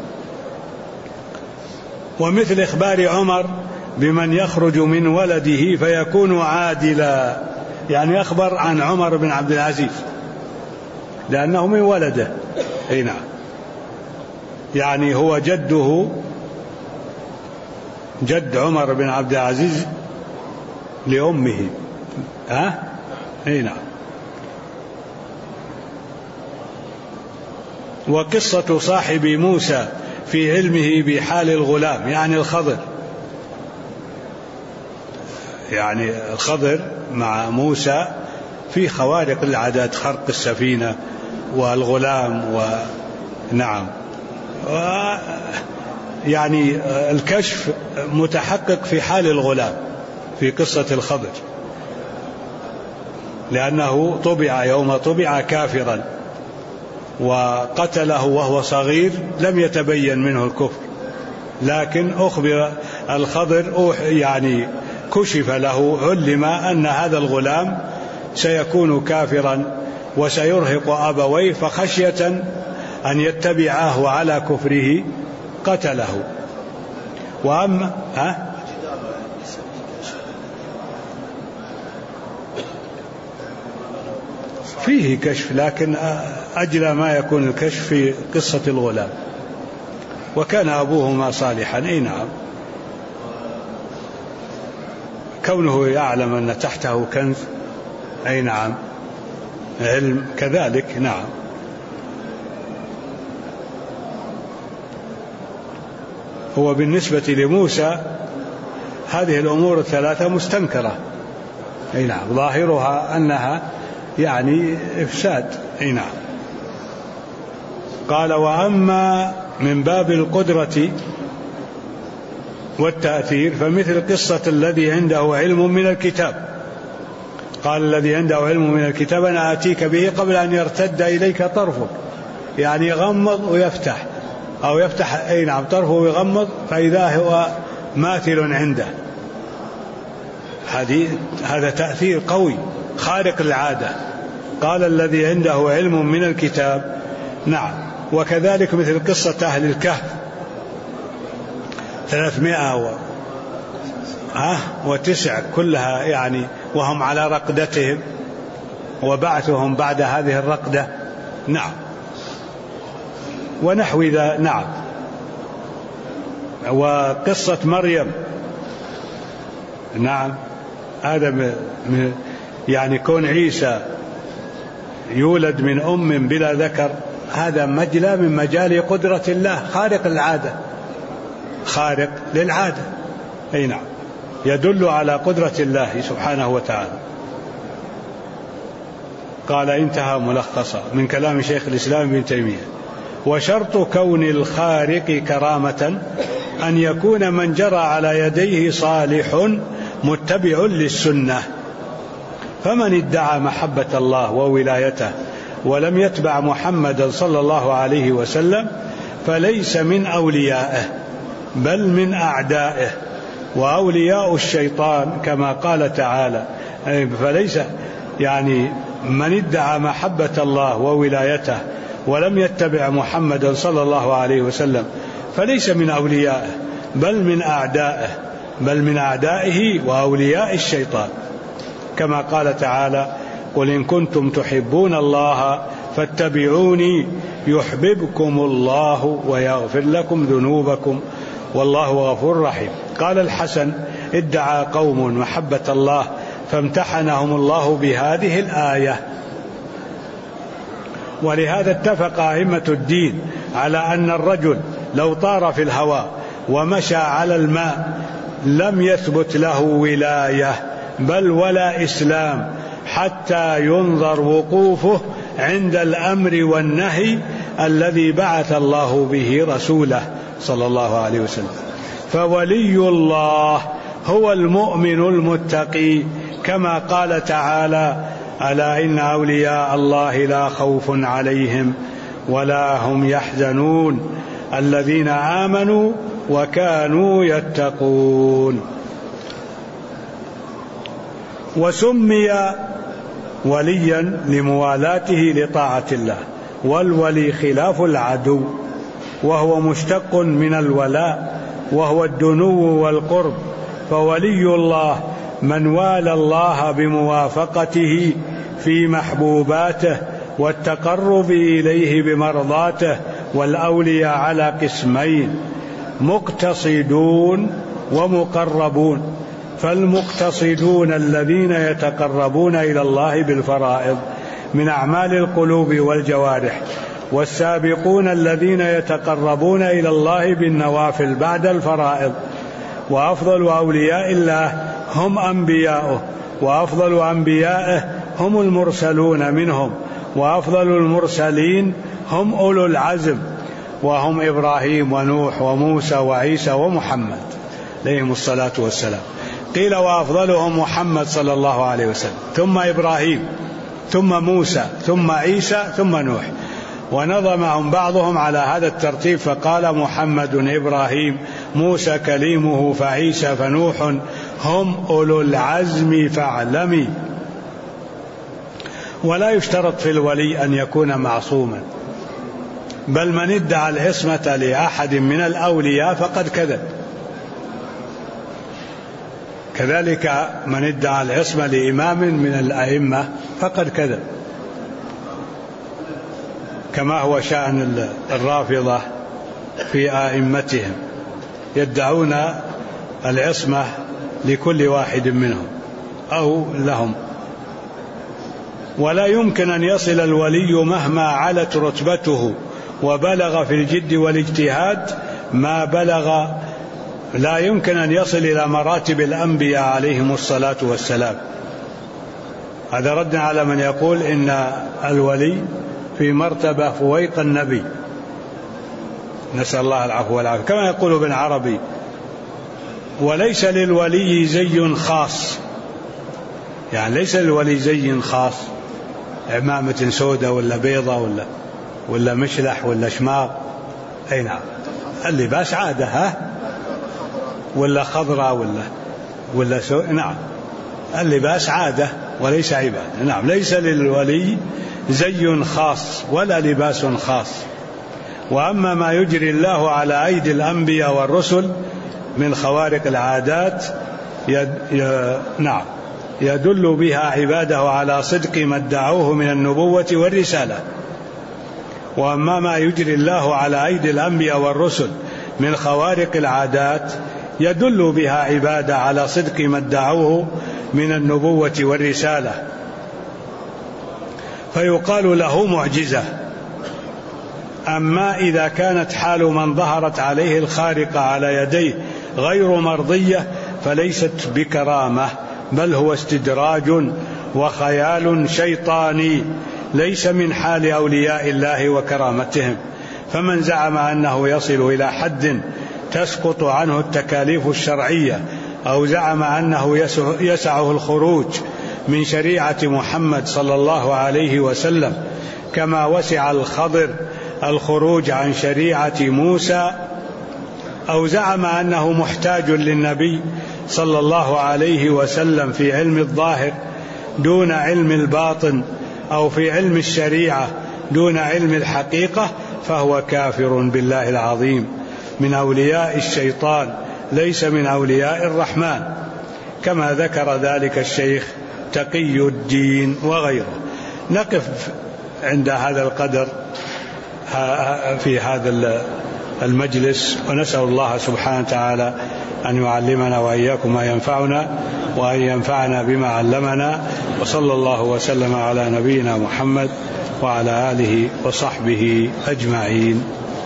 ومثل إخبار عمر بمن يخرج من ولده فيكون عادلا، يعني أخبر عن عمر بن عبد العزيز لأنه من ولده. هنا يعني هو جده، جد عمر بن عبد العزيز لأمه، نعم. وقصة صاحب موسى في علمه بحال الغلام يعني الخضر، يعني الخضر مع موسى في خوارق العادات، خرق السفينة والغلام نعم، يعني الكشف متحقق في حال الغلام في قصة الخضر، لأنه طبع يوم طبع كافرا وقتله وهو صغير، لم يتبين منه الكفر، لكن أخبر الخضر يعني كشف له، علم أن هذا الغلام سيكون كافرا وسيرهق أبويه، فخشية أن يتبعاه على كفره قتله. وأما فيه كشف، لكن أجلى ما يكون الكشف في قصة الغلام. وكان أبوهما صالحا، نعم، كونه يعلم أن تحته كنز، نعم، علم كذلك، نعم. هو بالنسبة لموسى هذه الأمور الثلاثة مستنكرة، نعم، ظاهرها أنها يعني إفساد، نعم. قال: وأما من باب القدرة والتأثير فمثل قصة الذي عنده علم من الكتاب. قال: الذي عنده علم من الكتاب أنا آتيك به قبل أن يرتد إليك طرفك، يعني يغمض ويفتح، أو يفتح نعم طرفه ويغمض فإذا هو ماثل عنده. هذا تأثير قوي خارق العادة. قال: الذي عنده علم من الكتاب، نعم. وكذلك مثل قصة أهل الكهف 309 كلها، يعني وهم على رقدتهم وبعثهم بعد هذه الرقدة، نعم، ونحو ذا، نعم. وقصة مريم، نعم، هذا يعني كون عيسى يولد من أم بلا ذكر، هذا مجلى من مجال قدرة الله، خارق العادة، خارق للعادة، نعم، يدل على قدرة الله سبحانه وتعالى. قال: انتهى ملخصا من كلام شيخ الإسلام ابن تيمية. وشرط كون الخارق كرامة أن يكون من جرى على يديه صالح متبع للسنة، فمن ادعى محبة الله وولايته ولم يتبع محمدا صلى الله عليه وسلم فليس من أوليائه بل من أعدائه، وأولياء الشيطان كما قال تعالى. فليس يعني من ادعى محبة الله وولايته ولم يتبع محمدا صلى الله عليه وسلم فليس من أوليائه بل من أعدائه، بل من أعدائه وأولياء الشيطان، كما قال تعالى: قل إن كنتم تحبون الله فاتبعوني يحببكم الله ويغفر لكم ذنوبكم والله غفور رحيم. قال الحسن: ادعى قوم محبة الله فامتحنهم الله بهذه الآية. ولهذا اتفق أئمة الدين على أن الرجل لو طار في الهواء ومشى على الماء لم يثبت له ولاية بل ولا إسلام حتى ينظر وقوفه عند الأمر والنهي الذي بعث الله به رسوله صلى الله عليه وسلم. فولي الله هو المؤمن المتقي، كما قال تعالى: ألا إن أولياء الله لا خوف عليهم ولا هم يحزنون الذين آمنوا وكانوا يتقون. وسمي وليا لموالاته لطاعة الله، والولي خلاف العدو، وهو مشتق من الولاء وهو الدنو والقرب. فولي الله من والى الله بموافقته في محبوباته والتقرب إليه بمرضاته. والأولياء على قسمين: مقتصدون ومقربون. فالمقتصدون الذين يتقربون إلى الله بالفرائض من أعمال القلوب والجوارح، والسابقون الذين يتقربون إلى الله بالنوافل بعد الفرائض. وأفضل أولياء الله هم أنبياؤه، وأفضل أنبيائه هم المرسلون منهم، وأفضل المرسلين هم أولو العزم، وهم إبراهيم ونوح وموسى وعيسى ومحمد عليهم الصلاة والسلام. قيل وأفضلهم محمد صلى الله عليه وسلم، ثم إبراهيم، ثم موسى، ثم عيسى، ثم نوح. ونظمهم بعضهم على هذا الترتيب فقال محمد، إبراهيم، موسى كليمه، فعيسى، فنوح، هم أولو العزم فاعلمي. ولا يشترط في الولي أن يكون معصوما، بل من ادعى العصمة لأحد من الأولياء فقد كذب. كذلك من ادعى العصمة لإمام من الأئمة فقد كذب، كما هو شأن الرافضة في أئمتهم، يدعون العصمة لكل واحد منهم أو لهم. ولا يمكن أن يصل الولي مهما علت رتبته وبلغ في الجد والاجتهاد ما بلغ، لا يمكن أن يصل إلى مراتب الأنبياء عليهم الصلاة والسلام. هذا رد على من يقول إن الولي في مرتبة فويق النبي، نسأل الله العفو والعافية، كما يقول ابن عربي: وليس للولي زي خاص، يعني ليس للولي زي خاص، عمامة سوداء ولا بيضة ولا مشلح ولا شماغ، أي نعم، اللباس عادة، ولا خضراء ولا نعم، اللباس عادة وليس عبادة. نعم، ليس للولي زي خاص ولا لباس خاص. وأما ما يجري الله على أيدي الأنبياء والرسل من خوارق العادات يدل بها عباده على صدق ما ادعوه من النبوة والرسالة. وأما ما يجري الله على أيدي الأنبياء والرسل من خوارق العادات يدل بها عباده على صدق ما ادعوه من النبوة والرسالة، فيقال له معجزة. أما إذا كانت حال من ظهرت عليه الخارقة على يديه غير مرضية فليست بكرامة، بل هو استدراج وخيال شيطاني، ليس من حال أولياء الله وكرامتهم. فمن زعم أنه يصل إلى حد تسقط عنه التكاليف الشرعية، أو زعم أنه يسعه الخروج من شريعة محمد صلى الله عليه وسلم كما وسع الخضر الخروج عن شريعة موسى، أو زعم أنه محتاج للنبي صلى الله عليه وسلم في علم الظاهر دون علم الباطن، أو في علم الشريعة دون علم الحقيقة، فهو كافر بالله العظيم، من أولياء الشيطان ليس من أولياء الرحمن، كما ذكر ذلك الشيخ تقي الدين وغيره. نقف عند هذا القدر في هذا المجلس، ونسأل الله سبحانه وتعالى أن يعلمنا وإياكم ما ينفعنا، وأن ينفعنا بما علمنا. وصلى الله وسلم على نبينا محمد وعلى آله وصحبه أجمعين.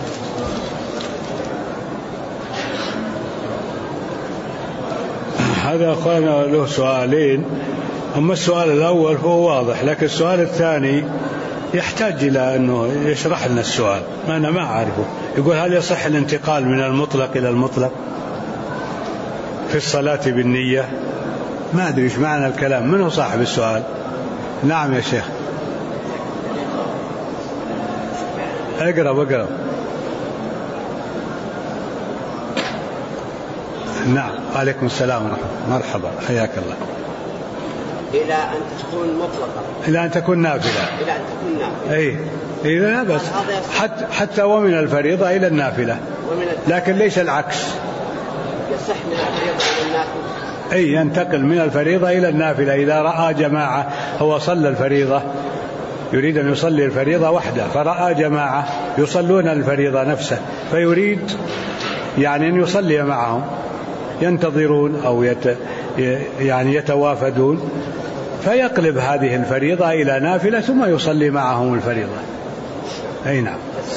هذا أخوانا له سؤالين، أما السؤال الأول هو واضح، لكن السؤال الثاني يحتاج إلى أنه يشرح لنا السؤال، أنا ما أعرفه. يقول: هل يصح الانتقال من المطلق إلى المطلق في الصلاة بالنية؟ ما أدري إيش معنى الكلام، من هو صاحب السؤال؟ نعم يا شيخ، اقرب. نعم، عليكم السلام ورحمة الله، مرحبا، حياك الله. إلى أن تكون مطلقة، إلى أن تكون نافلة، أي لا بس حتى ومن الفريضة إلى النافلة، لكن ليس العكس. يصح من الفريضة إلى النافلة، أي ينتقل من الفريضة إلى النافلة. إذا رأى جماعة، هو صلى الفريضة، يريد أن يصلي الفريضة وحده، فرأى جماعة يصلون الفريضة نفسه، فيريد يعني أن يصلي معهم، ينتظرون أو يعني يتوافدون، فيقلب هذه الفريضة إلى نافلة ثم يصلي معهم الفريضة. أي نعم.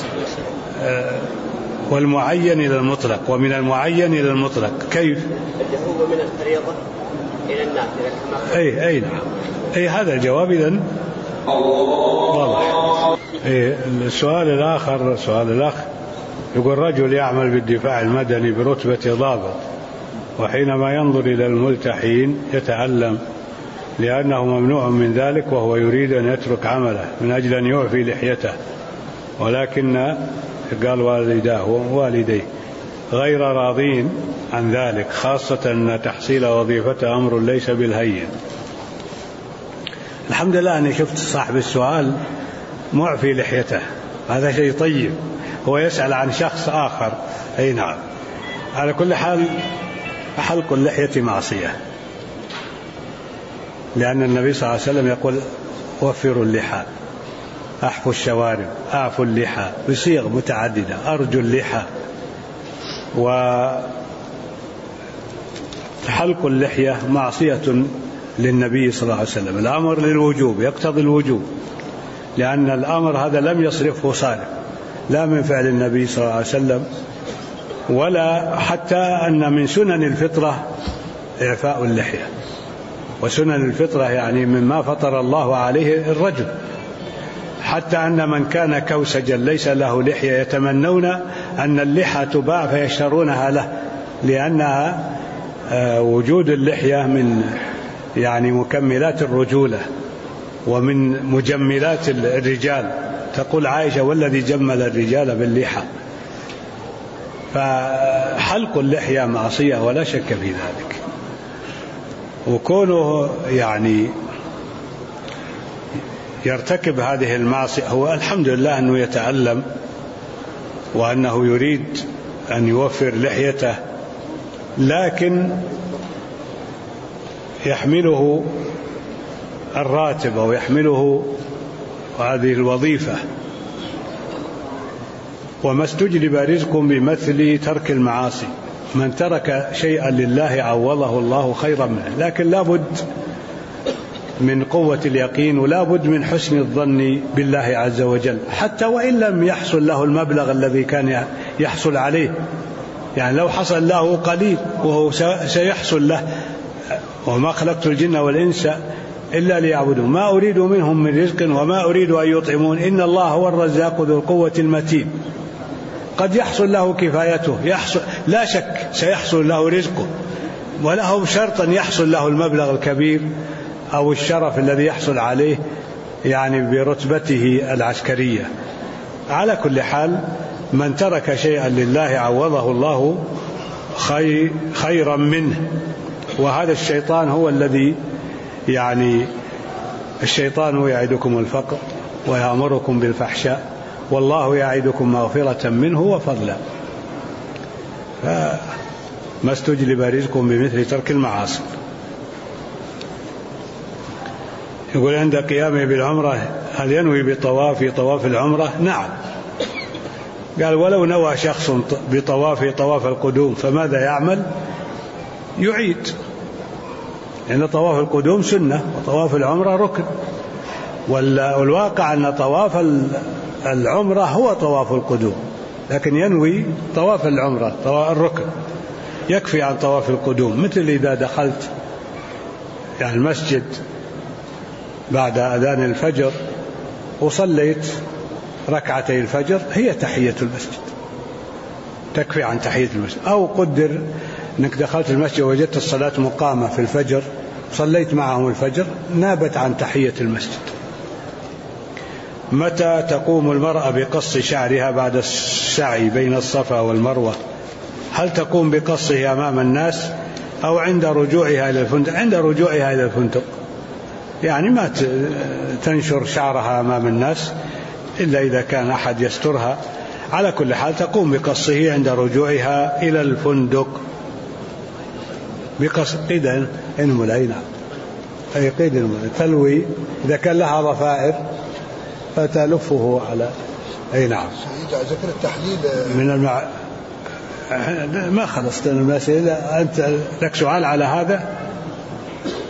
والمعين إلى المطلق، ومن المعين إلى المطلق كيف؟ الجهوب من الفريضة إلى النافلة كما أي نعم. أي هذا الجواب إذن واضح. السؤال الآخر، سؤال الأخ يقول: رجل يعمل بالدفاع المدني برتبة ضابط، وحينما ينظر إلى الملتحين يتألم لأنه ممنوع من ذلك، وهو يريد أن يترك عمله من أجل أن يعفي لحيته، ولكن قال والديه غير راضين عن ذلك، خاصة أن تحصيل وظيفته أمر ليس بالهين. الحمد لله أني شفت صاحب السؤال معفي لحيته، هذا شيء طيب. هو يسأل عن شخص آخر. أي نعم. على كل حال حلق اللحية معصية، لأن النبي صلى الله عليه وسلم يقول: وفروا اللحى، أحفوا الشوارب، أعفوا اللحى، بصيغ متعددة، أرجوا اللحى. وحلق اللحية معصية للنبي صلى الله عليه وسلم. الأمر للوجوب يقتضي الوجوب، لأن الأمر هذا لم يصرفه صارف، لا من فعل النبي صلى الله عليه وسلم، ولا حتى أن من سنن الفطرة إعفاء اللحية. وسنن الفطرة يعني مما فطر الله عليه الرجل، حتى أن من كان كوسجا ليس له لحية يتمنون أن اللحى تباع فيشترونها له، لأنها وجود اللحية من يعني مكملات الرجولة ومن مجملات الرجال. تقول عائشة: والذي جمل الرجال باللحى. فحلق اللحية معصية ولا شك في ذلك. وكونه يعني يرتكب هذه المعصية، هو الحمد لله أنه يتألم وأنه يريد أن يوفر لحيته، لكن يحمله الراتب أو يحمله هذه الوظيفة، وما استجلب رزق بمثل ترك المعاصي. من ترك شيئا لله عوضه الله خيرا منه، لكن لا بد من قوة اليقين ولا بد من حسن الظن بالله عز وجل، حتى وإن لم يحصل له المبلغ الذي كان يحصل عليه. يعني لو حصل له قليل وهو سيحصل له. وما خلقت الجن والإنس إلا ليعبدون ما أريد منهم من رزق وما أريد أن يطعمون إن الله هو الرزاق ذو القوة المتين. قد يحصل له كفايته، لا شك سيحصل له رزقه، وله شرط أن يحصل له المبلغ الكبير أو الشرف الذي يحصل عليه يعني برتبته العسكرية. على كل حال من ترك شيئا لله عوضه الله خيرا منه. وهذا الشيطان هو الذي يعني الشيطان يعدكم الفقر ويأمركم بالفحشاء والله يعدكم مغفرة منه وفضلا. فما استجلب رزق بمثل ترك المعاصي. يقول: عند قيامه بالعمرة هل ينوي بطواف العمرة؟ نعم. قال: ولو نوى شخص طواف القدوم فماذا يعمل؟ يعيد، لأن طواف القدوم سنة وطواف العمرة ركن، والواقع أن طواف العمرة هو طواف القدوم، لكن ينوي طواف العمرة طواف الركن، يكفي عن طواف القدوم. مثل إذا دخلت يعني المسجد بعد أذان الفجر وصليت ركعتي الفجر، هي تحية المسجد، تكفي عن تحية المسجد. أو قدر أنك دخلت المسجد ووجدت الصلاة مقامة في الفجر، صليت معهم الفجر، نابت عن تحية المسجد. متى تقوم المرأة بقص شعرها بعد السعي بين الصفا والمروة؟ هل تقوم بقصه أمام الناس أو عند رجوعها إلى الفندق؟ عند رجوعها إلى الفندق، يعني ما تنشر شعرها أمام الناس إلا إذا كان أحد يسترها. على كل حال تقوم بقصه عند رجوعها إلى الفندق بقص قيد الملينة، أي قيد الملينة، تلوي إذا كان لها ضفائر فتلفه على أي نعم. ذكر التحليل من ما خلصت المسألة. أنت لك سؤال على هذا؟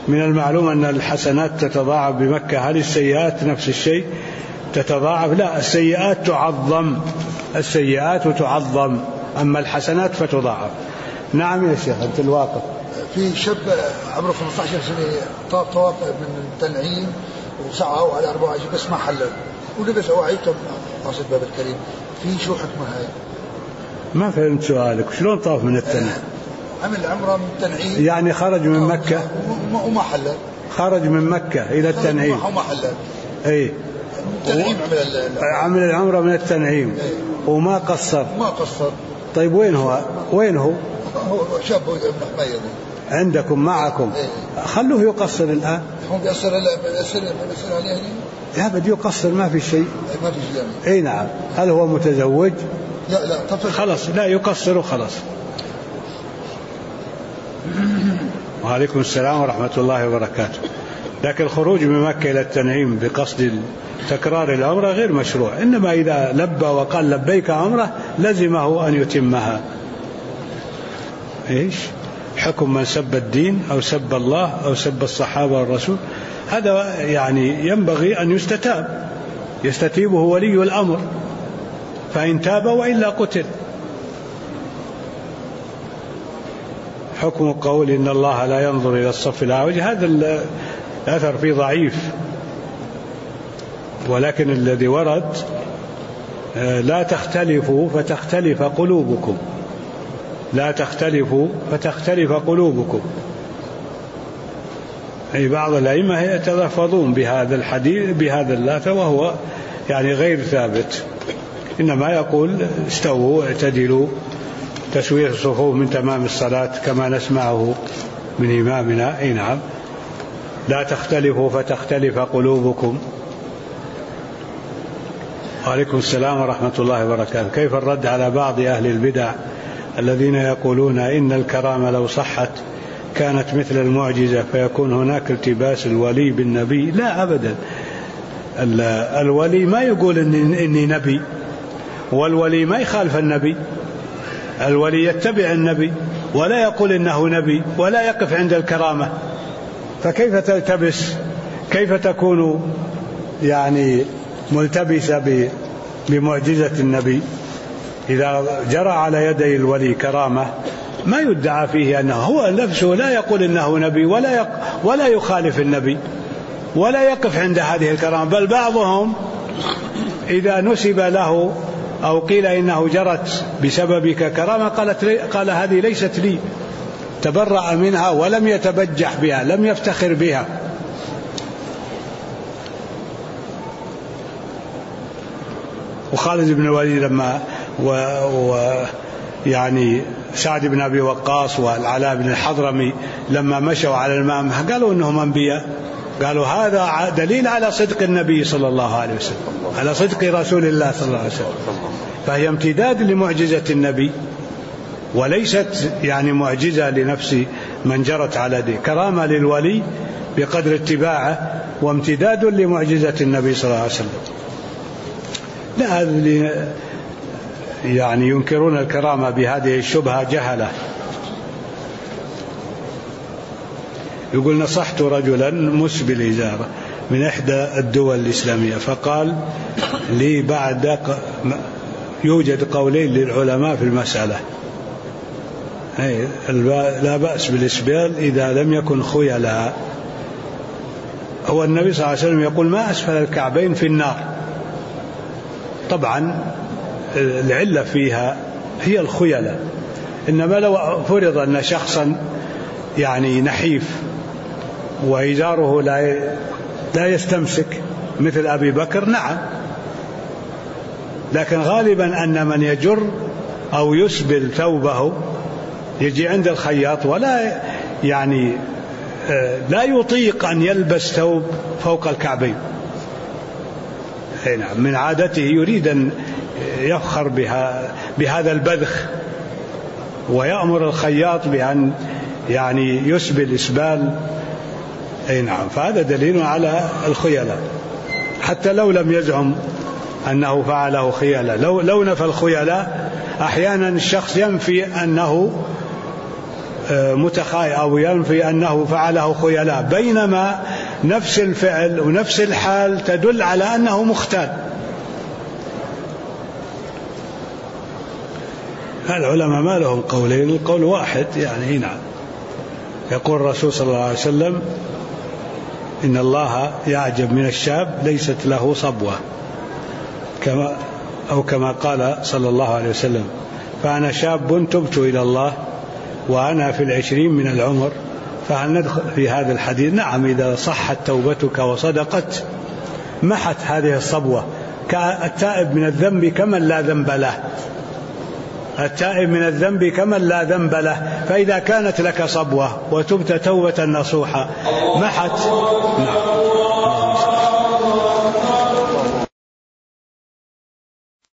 من المعلوم أن الحسنات تتضاعف بمكة، هل السيئات نفس الشيء تتضاعف؟ لا، السيئات تعظم، السيئات تعظم، أما الحسنات فتضاعف. نعم يا شيخ أنت الواقف. في شاب عمره 15 سنة طاف من تنعيم وسعى على 24 بس ما حلل ولبس أواعيته قاصد باب الكريم، في شو حكمه هاي؟ ما فهمت سؤالك، شلون طاف من التنعيم؟ عمل عمره من تنعيم يعني خرج من مكة وما حلل، خرج من مكة إلى التنعيم وما حلل، أي التنعيم عمل العمرة من التنعيم وما قصر. ما قصر. طيب وين هو؟ هو شاب ابن حميد عندكم معكم؟ خلوه يقصر الآن. هو بيأثر عليه؟ لا بده يقصر، ما في شيء. ما في شيء. اي نعم. هل هو متزوج؟ لا خلاص لا يقصر وخلاص. وعليكم السلام ورحمة الله وبركاته. لكن الخروج من مكة إلى التنعيم بقصد تكرار العمرة غير مشروع، إنما إذا لبى وقال لبيك عمرة لزمه أن يتمها. إيش حكم من سب الدين أو سب الله أو سب الصحابة والرسول؟ هذا يعني ينبغي أن يستتيبه ولي الأمر، فإن تاب وإلا قتل. حكم قول إن الله لا ينظر إلى الصف الأعوج، هذا الأثر فيه ضعيف، ولكن الذي ورد لا تختلفوا فتختلف قلوبكم، لا تختلفوا فتختلف قلوبكم. أي بعض الأئمة يتلفظون بهذا الحديث بهذا الأثر وهو يعني غير ثابت، إنما يقول استووا اعتدلوا، تسوية الصفوف من تمام الصلاة كما نسمعه من إمامنا. أي نعم. لا تختلفوا فتختلف قلوبكم. وعليكم السلام ورحمة الله وبركاته. كيف الرد على بعض أهل البدع الذين يقولون إن الكرامة لو صحت كانت مثل المعجزة فيكون هناك التباس الولي بالنبي؟ لا أبدا، الولي ما يقول إني نبي، والولي ما يخالف النبي، الولي يتبع النبي ولا يقول إنه نبي ولا يقف عند الكرامة، فكيف تلتبس؟ كيف تكون يعني ملتبسة بمعجزة النبي؟ إذا جرى على يدي الولي كرامة ما يدعى فيه أنه هو نفسه لا يقول إنه نبي ولا يخالف النبي ولا يقف عند هذه الكرامة، بل بعضهم إذا نسب له أو قيل إنه جرت بسببك كرامة قال هذه ليست لي، تبرأ منها ولم يتبجح بها، لم يفتخر بها. وخالد بن الوليد لما يعني سعد بن أبي وقاص والعلاء بن الحضرمي لما مشوا على الماء قالوا إنهم أنبياء، قالوا هذا دليل على صدق النبي صلى الله عليه وسلم، على صدق رسول الله صلى الله عليه وسلم، فهي امتداد لمعجزة النبي وليست يعني معجزة لنفس من جرت على دي، كرامة للولي بقدر اتباعه وامتداد لمعجزة النبي صلى الله عليه وسلم. لا، هذا يعني ينكرون الكرامة بهذه الشبهة جهلة. يقول نصحت رجلا مسبل إزارة من إحدى الدول الإسلامية فقال لي بعد يوجد قولين للعلماء في المسألة، لا بأس بالإسبال إذا لم يكن خيلا. هو النبي صلى الله عليه وسلم يقول ما أسفل الكعبين في النار، طبعا العلة فيها هي الخيلة، إنما لو فرض أن شخصا يعني نحيف وإزاره لا يستمسك مثل أبي بكر نعم، لكن غالبا أن من يجر أو يسبل ثوبه يجي عند الخياط ولا يعني لا يطيق أن يلبس ثوب فوق الكعبين، نعم من عادته يريد أن يفخر بهذا البذخ ويأمر الخياط بأن يعني يسبل إسبال. أي نعم، فهذا دليل على الخيلاء حتى لو لم يزعم أنه فعله خيلاء. لو نفى الخيلاء أحيانا الشخص ينفي أنه أو ينفي أنه فعله خيلاء، بينما نفس الفعل ونفس الحال تدل على أنه مختال. العلماء ما لهم قولين، القول واحد يعني. نعم، يقول الرسول صلى الله عليه وسلم: إن الله يعجب من الشاب ليست له صبوة، كما قال صلى الله عليه وسلم: فأنا شاب تبت إلى الله وأنا في 20 من العمر. فهل ندخل في هذا الحديث؟ نعم، إذا صحت توبتك وصدقت محت هذه الصبوة، كالتائب من الذنب كمن لا ذنب له، التائب من الذنب كمن لا ذنب له. فإذا كانت لك صبوة وتبت توبة نصوحة محت. نعم.